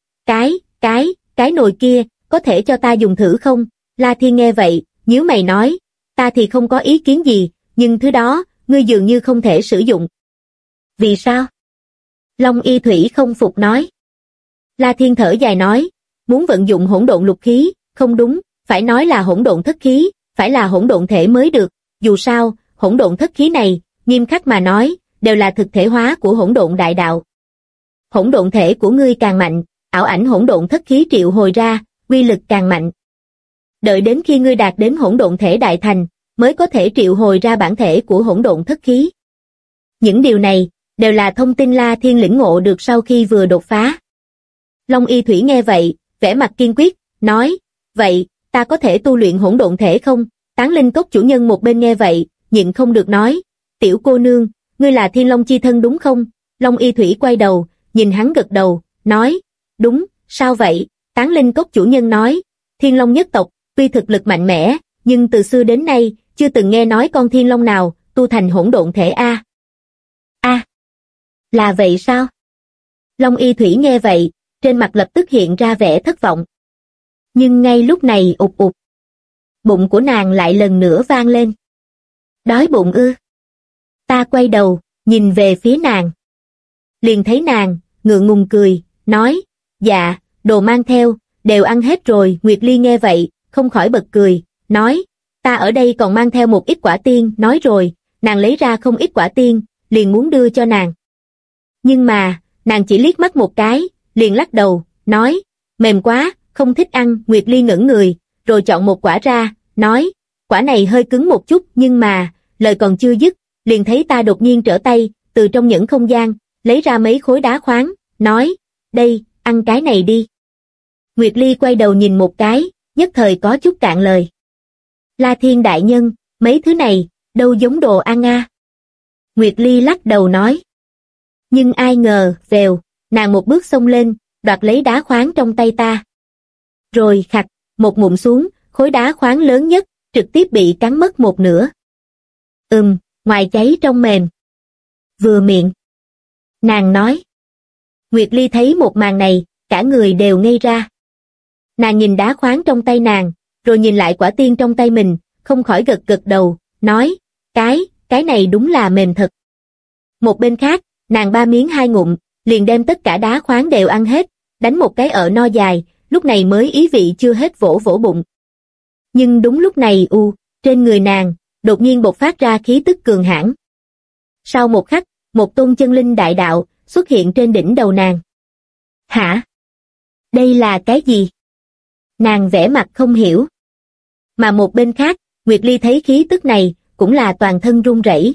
cái nồi kia, có thể cho ta dùng thử không? La Thiên nghe vậy, nhíu mày nói, ta thì không có ý kiến gì, nhưng thứ đó, ngươi dường như không thể sử dụng. Vì sao? Long Y Thủy không phục nói. La Thiên thở dài nói, muốn vận dụng hỗn độn lục khí, không đúng, phải nói là hỗn độn thất khí, phải là hỗn độn thể mới được, dù sao, hỗn độn thất khí này, nghiêm khắc mà nói, đều là thực thể hóa của hỗn độn đại đạo. Hỗn độn thể của ngươi càng mạnh, ảo ảnh hỗn độn thất khí triệu hồi ra, uy lực càng mạnh. Đợi đến khi ngươi đạt đến hỗn độn thể đại thành, mới có thể triệu hồi ra bản thể của hỗn độn thất khí. Những điều này, đều là thông tin La Thiên lĩnh ngộ được sau khi vừa đột phá. Long Y Thủy nghe vậy, vẻ mặt kiên quyết, nói, vậy, ta có thể tu luyện hỗn độn thể không? Tán linh cốc chủ nhân một bên nghe vậy, nhịn không được nói, tiểu cô nương, ngươi là Thiên Long chi thân đúng không? Long Y Thủy quay đầu, nhìn hắn gật đầu, nói, đúng, sao vậy? Tán linh cốc chủ nhân nói, Thiên Long nhất tộc, tuy thực lực mạnh mẽ, nhưng từ xưa đến nay, chưa từng nghe nói con Thiên Long nào tu thành hỗn độn thể a. Là vậy sao? Long Y Thủy nghe vậy, trên mặt lập tức hiện ra vẻ thất vọng. Nhưng ngay lúc này ụt ụt, bụng của nàng lại lần nữa vang lên. Đói bụng ư? Ta quay đầu, nhìn về phía nàng. Liền thấy nàng, ngượng ngùng cười, nói, dạ, đồ mang theo, đều ăn hết rồi. Nguyệt Ly nghe vậy, không khỏi bật cười, nói, ta ở đây còn mang theo một ít quả tiên, nói rồi, nàng lấy ra không ít quả tiên, liền muốn đưa cho nàng. Nhưng mà, nàng chỉ liếc mắt một cái, liền lắc đầu, nói, mềm quá, không thích ăn. Nguyệt Ly ngẩng người, rồi chọn một quả ra, nói, quả này hơi cứng một chút, nhưng mà, lời còn chưa dứt, liền thấy ta đột nhiên trở tay, từ trong những không gian, lấy ra mấy khối đá khoáng, nói, đây, ăn cái này đi. Nguyệt Ly quay đầu nhìn một cái, nhất thời có chút cạn lời. La Thiên đại nhân, mấy thứ này, đâu giống đồ ăn a. Nguyệt Ly lắc đầu nói. Nhưng ai ngờ, vèo, nàng một bước xông lên, đoạt lấy đá khoáng trong tay ta. Rồi khặt, một ngụm xuống, khối đá khoáng lớn nhất, trực tiếp bị cắn mất một nửa. Ngoài cháy trong mềm. Vừa miệng. Nàng nói. Nguyệt Ly thấy một màn này, cả người đều ngây ra. Nàng nhìn đá khoáng trong tay nàng, rồi nhìn lại quả tiên trong tay mình, không khỏi gật gật đầu, nói, cái này đúng là mềm thật. Một bên khác, nàng ba miếng hai ngụm, liền đem tất cả đá khoáng đều ăn hết, đánh một cái ợ no dài, lúc này mới ý vị chưa hết vỗ vỗ bụng. Nhưng đúng lúc này trên người nàng, đột nhiên bộc phát ra khí tức cường hãn. Sau một khắc, một tôn chân linh đại đạo xuất hiện trên đỉnh đầu nàng. Hả? Đây là cái gì? Nàng vẻ mặt không hiểu. Mà một bên khác, Nguyệt Ly thấy khí tức này, cũng là toàn thân run rẩy.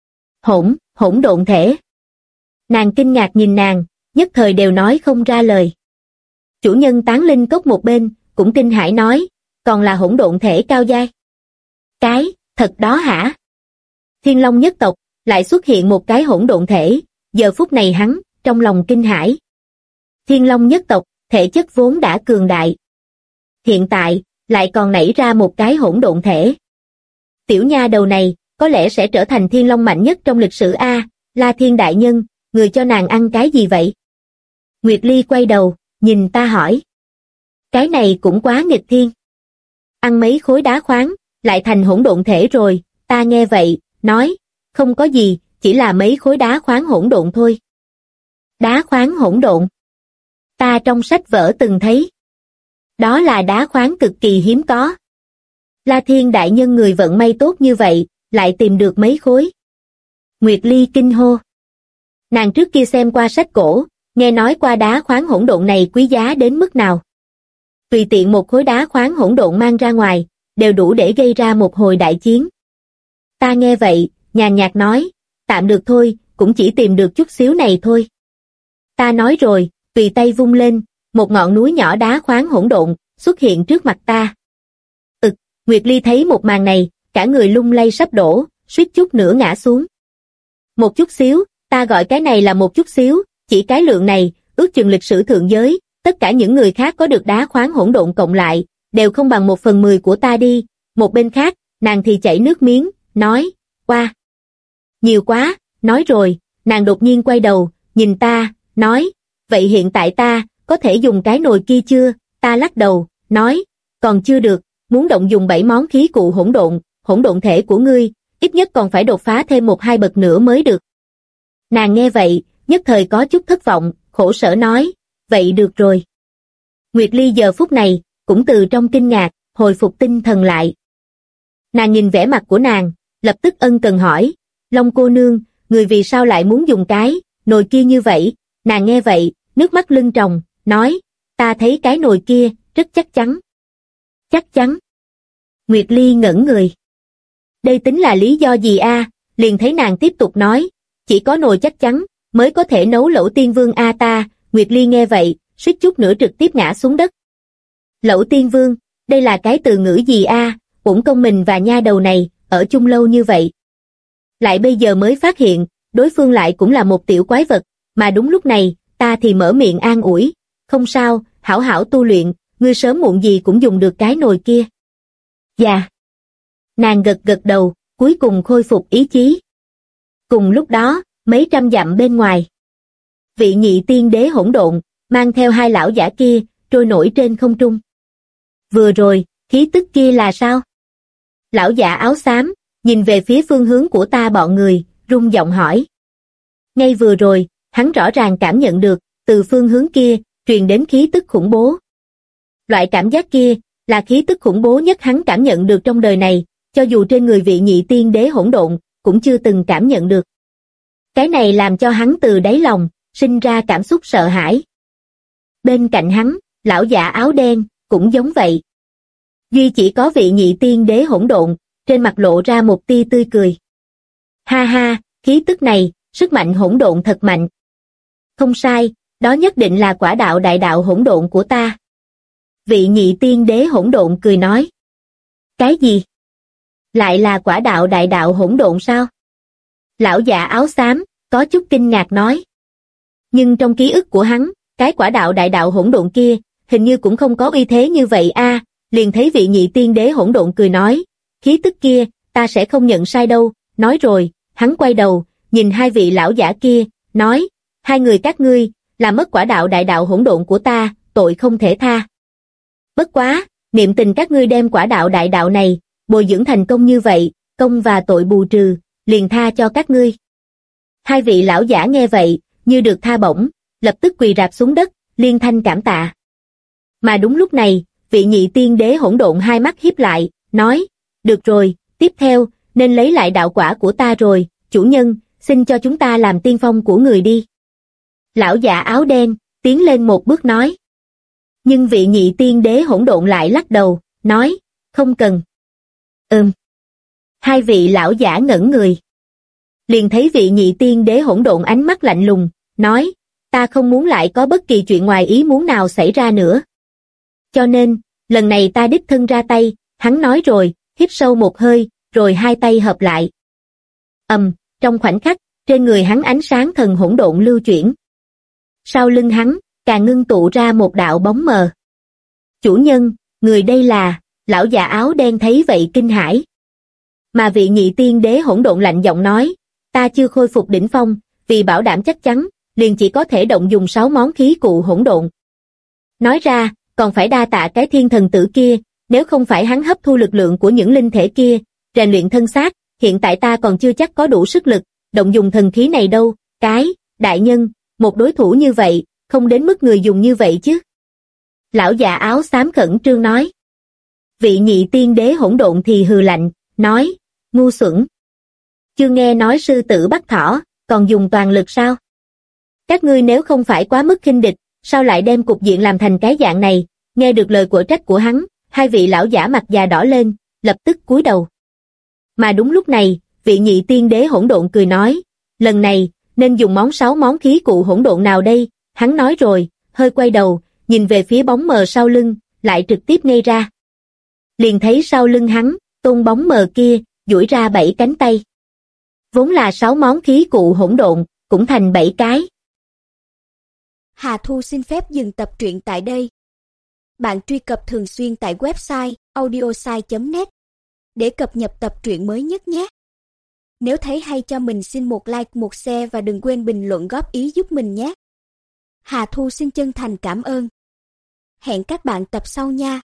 Hỗn độn thể. Nàng kinh ngạc nhìn nàng, nhất thời đều nói không ra lời. Chủ nhân Tán linh cốc một bên, cũng kinh hãi nói, còn là hỗn độn thể cao giai. Thật đó hả? Thiên Long nhất tộc, lại xuất hiện một cái hỗn độn thể, giờ phút này hắn, trong lòng kinh hãi. Thiên Long nhất tộc, thể chất vốn đã cường đại. Hiện tại, lại còn nảy ra một cái hỗn độn thể. Tiểu nha đầu này, có lẽ sẽ trở thành Thiên Long mạnh nhất trong lịch sử a. La Thiên đại nhân, người cho nàng ăn cái gì vậy? Nguyệt Ly quay đầu, nhìn ta hỏi. Cái này cũng quá nghịch thiên. Ăn mấy khối đá khoáng, lại thành hỗn độn thể rồi, ta nghe vậy, nói, không có gì, chỉ là mấy khối đá khoáng hỗn độn thôi. Đá khoáng hỗn độn. Ta trong sách vở từng thấy. Đó là đá khoáng cực kỳ hiếm có. La Thiên đại nhân người vận may tốt như vậy, lại tìm được mấy khối. Nguyệt Ly kinh hô. Nàng trước kia xem qua sách cổ, nghe nói qua đá khoáng hỗn độn này quý giá đến mức nào. Tùy tiện một khối đá khoáng hỗn độn mang ra ngoài, đều đủ để gây ra một hồi đại chiến. Ta nghe vậy, nhàn nhạt nói, tạm được thôi, cũng chỉ tìm được chút xíu này thôi. Ta nói rồi, tùy tay vung lên, một ngọn núi nhỏ đá khoáng hỗn độn xuất hiện trước mặt ta. Nguyệt Ly thấy một màn này, cả người lung lay sắp đổ, suýt chút nữa ngã xuống. Một chút xíu, ta gọi cái này là một chút xíu, chỉ cái lượng này, ước chừng lịch sử thượng giới, tất cả những người khác có được đá khoáng hỗn độn cộng lại, đều không bằng 1/10 của ta đi. Một bên khác, nàng thì chảy nước miếng, nói, qua. Nhiều quá, nói rồi, nàng đột nhiên quay đầu, nhìn ta, nói, vậy hiện tại ta, có thể dùng cái nồi kia chưa? Ta lắc đầu, nói, còn chưa được, muốn động dùng 7 món khí cụ hỗn độn thể của ngươi, ít nhất còn phải đột phá thêm 1-2 bậc nữa mới được. Nàng nghe vậy, nhất thời có chút thất vọng, khổ sở nói, vậy được rồi. Nguyệt Ly giờ phút này, cũng từ trong kinh ngạc, hồi phục tinh thần lại. Nàng nhìn vẻ mặt của nàng, lập tức ân cần hỏi, Long cô nương, người vì sao lại muốn dùng cái nồi kia như vậy? Nàng nghe vậy, nước mắt lưng tròng, nói, ta thấy cái nồi kia, rất chắc chắn. Chắc chắn. Nguyệt Ly ngẩn người. Đây tính là lý do gì a? Liền thấy nàng tiếp tục nói, chỉ có nồi chắc chắn, mới có thể nấu Lẩu Tiên Vương a ta. Nguyệt Ly nghe vậy, suýt chút nữa trực tiếp ngã xuống đất. Lẩu Tiên Vương, đây là cái từ ngữ gì a? Uổng công mình và nha đầu này, ở chung lâu như vậy. Lại bây giờ mới phát hiện, đối phương lại cũng là một tiểu quái vật, mà đúng lúc này, ta thì mở miệng an ủi, không sao, hảo hảo tu luyện, ngươi sớm muộn gì cũng dùng được cái nồi kia. Dạ. Nàng gật gật đầu, cuối cùng khôi phục ý chí. Cùng lúc đó, mấy trăm dặm bên ngoài. Vị nhị tiên đế hỗn độn, mang theo hai lão giả kia, trôi nổi trên không trung. Vừa rồi, khí tức kia là sao? Lão giả áo xám, nhìn về phía phương hướng của ta bọn người, rung giọng hỏi. Ngay vừa rồi, hắn rõ ràng cảm nhận được, từ phương hướng kia, truyền đến khí tức khủng bố. Loại cảm giác kia, là khí tức khủng bố nhất hắn cảm nhận được trong đời này, cho dù trên người vị nhị tiên đế hỗn độn, cũng chưa từng cảm nhận được. Cái này làm cho hắn từ đáy lòng, sinh ra cảm xúc sợ hãi. Bên cạnh hắn, lão giả áo đen, cũng giống vậy. Duy chỉ có vị nhị tiên đế hỗn độn, trên mặt lộ ra một tia tươi cười. Ha ha, khí tức này, sức mạnh hỗn độn thật mạnh. Không sai, đó nhất định là quả đạo đại đạo hỗn độn của ta. Vị nhị tiên đế hỗn độn cười nói. Cái gì? Lại là quả đạo đại đạo hỗn độn sao? Lão già áo xám, có chút kinh ngạc nói. Nhưng trong ký ức của hắn, cái quả đạo đại đạo hỗn độn kia, hình như cũng không có uy thế như vậy a. Liền thấy vị nhị tiên đế hỗn độn cười nói, khí tức kia, ta sẽ không nhận sai đâu. Nói rồi, hắn quay đầu, nhìn hai vị lão giả kia, nói, hai người các ngươi, làm mất quả đạo đại đạo hỗn độn của ta, tội không thể tha. Bất quá, niệm tình các ngươi đem quả đạo đại đạo này, bồi dưỡng thành công như vậy, công và tội bù trừ, liền tha cho các ngươi. Hai vị lão giả nghe vậy, như được tha bổng, lập tức quỳ rạp xuống đất, liên thanh cảm tạ. Mà đúng lúc này, vị nhị tiên đế hỗn độn hai mắt híp lại, nói, được rồi, tiếp theo, nên lấy lại đạo quả của ta rồi, chủ nhân, xin cho chúng ta làm tiên phong của người đi. Lão giả áo đen, tiến lên một bước nói. Nhưng vị nhị tiên đế hỗn độn lại lắc đầu, nói, không cần. Hai vị lão giả ngẩn người. Liền thấy vị nhị tiên đế hỗn độn ánh mắt lạnh lùng, nói, ta không muốn lại có bất kỳ chuyện ngoài ý muốn nào xảy ra nữa. Cho nên, lần này ta đích thân ra tay, hắn nói rồi, hít sâu một hơi, rồi hai tay hợp lại. Trong khoảnh khắc, trên người hắn ánh sáng thần hỗn độn lưu chuyển. Sau lưng hắn, càng ngưng tụ ra một đạo bóng mờ. Chủ nhân, người đây là, lão già áo đen thấy vậy kinh hãi. Mà vị nhị tiên đế hỗn độn lạnh giọng nói, ta chưa khôi phục đỉnh phong, vì bảo đảm chắc chắn, liền chỉ có thể động dùng 6 món khí cụ hỗn độn. Nói ra, còn phải đa tạ cái thiên thần tử kia, nếu không phải hắn hấp thu lực lượng của những linh thể kia, rèn luyện thân xác, hiện tại ta còn chưa chắc có đủ sức lực, động dùng thần khí này đâu. Cái, đại nhân, một đối thủ như vậy, không đến mức người dùng như vậy chứ. Lão già áo xám khẩn trương nói. Vị nhị tiên đế hỗn độn thì hừ lạnh, nói, ngu xuẩn. Chưa nghe nói sư tử bắt thỏ, còn dùng toàn lực sao? Các ngươi nếu không phải quá mức khinh địch, sao lại đem cục diện làm thành cái dạng này? Nghe được lời của trách của hắn, hai vị lão giả mặt già đỏ lên, lập tức cúi đầu. Mà đúng lúc này, vị nhị tiên đế hỗn độn cười nói, lần này, nên dùng 6 món khí cụ hỗn độn nào đây? Hắn nói rồi, hơi quay đầu, nhìn về phía bóng mờ sau lưng, lại trực tiếp ngay ra. Liền thấy sau lưng hắn, tôn bóng mờ kia, duỗi ra 7 cánh tay. Vốn là 6 món khí cụ hỗn độn, cũng thành 7 cái. Hà Thu xin phép dừng tập truyện tại đây. Bạn truy cập thường xuyên tại website audiosai.net để cập nhật tập truyện mới nhất nhé. Nếu thấy hay cho mình xin một like, một share và đừng quên bình luận góp ý giúp mình nhé. Hà Thu xin chân thành cảm ơn. Hẹn các bạn tập sau nha.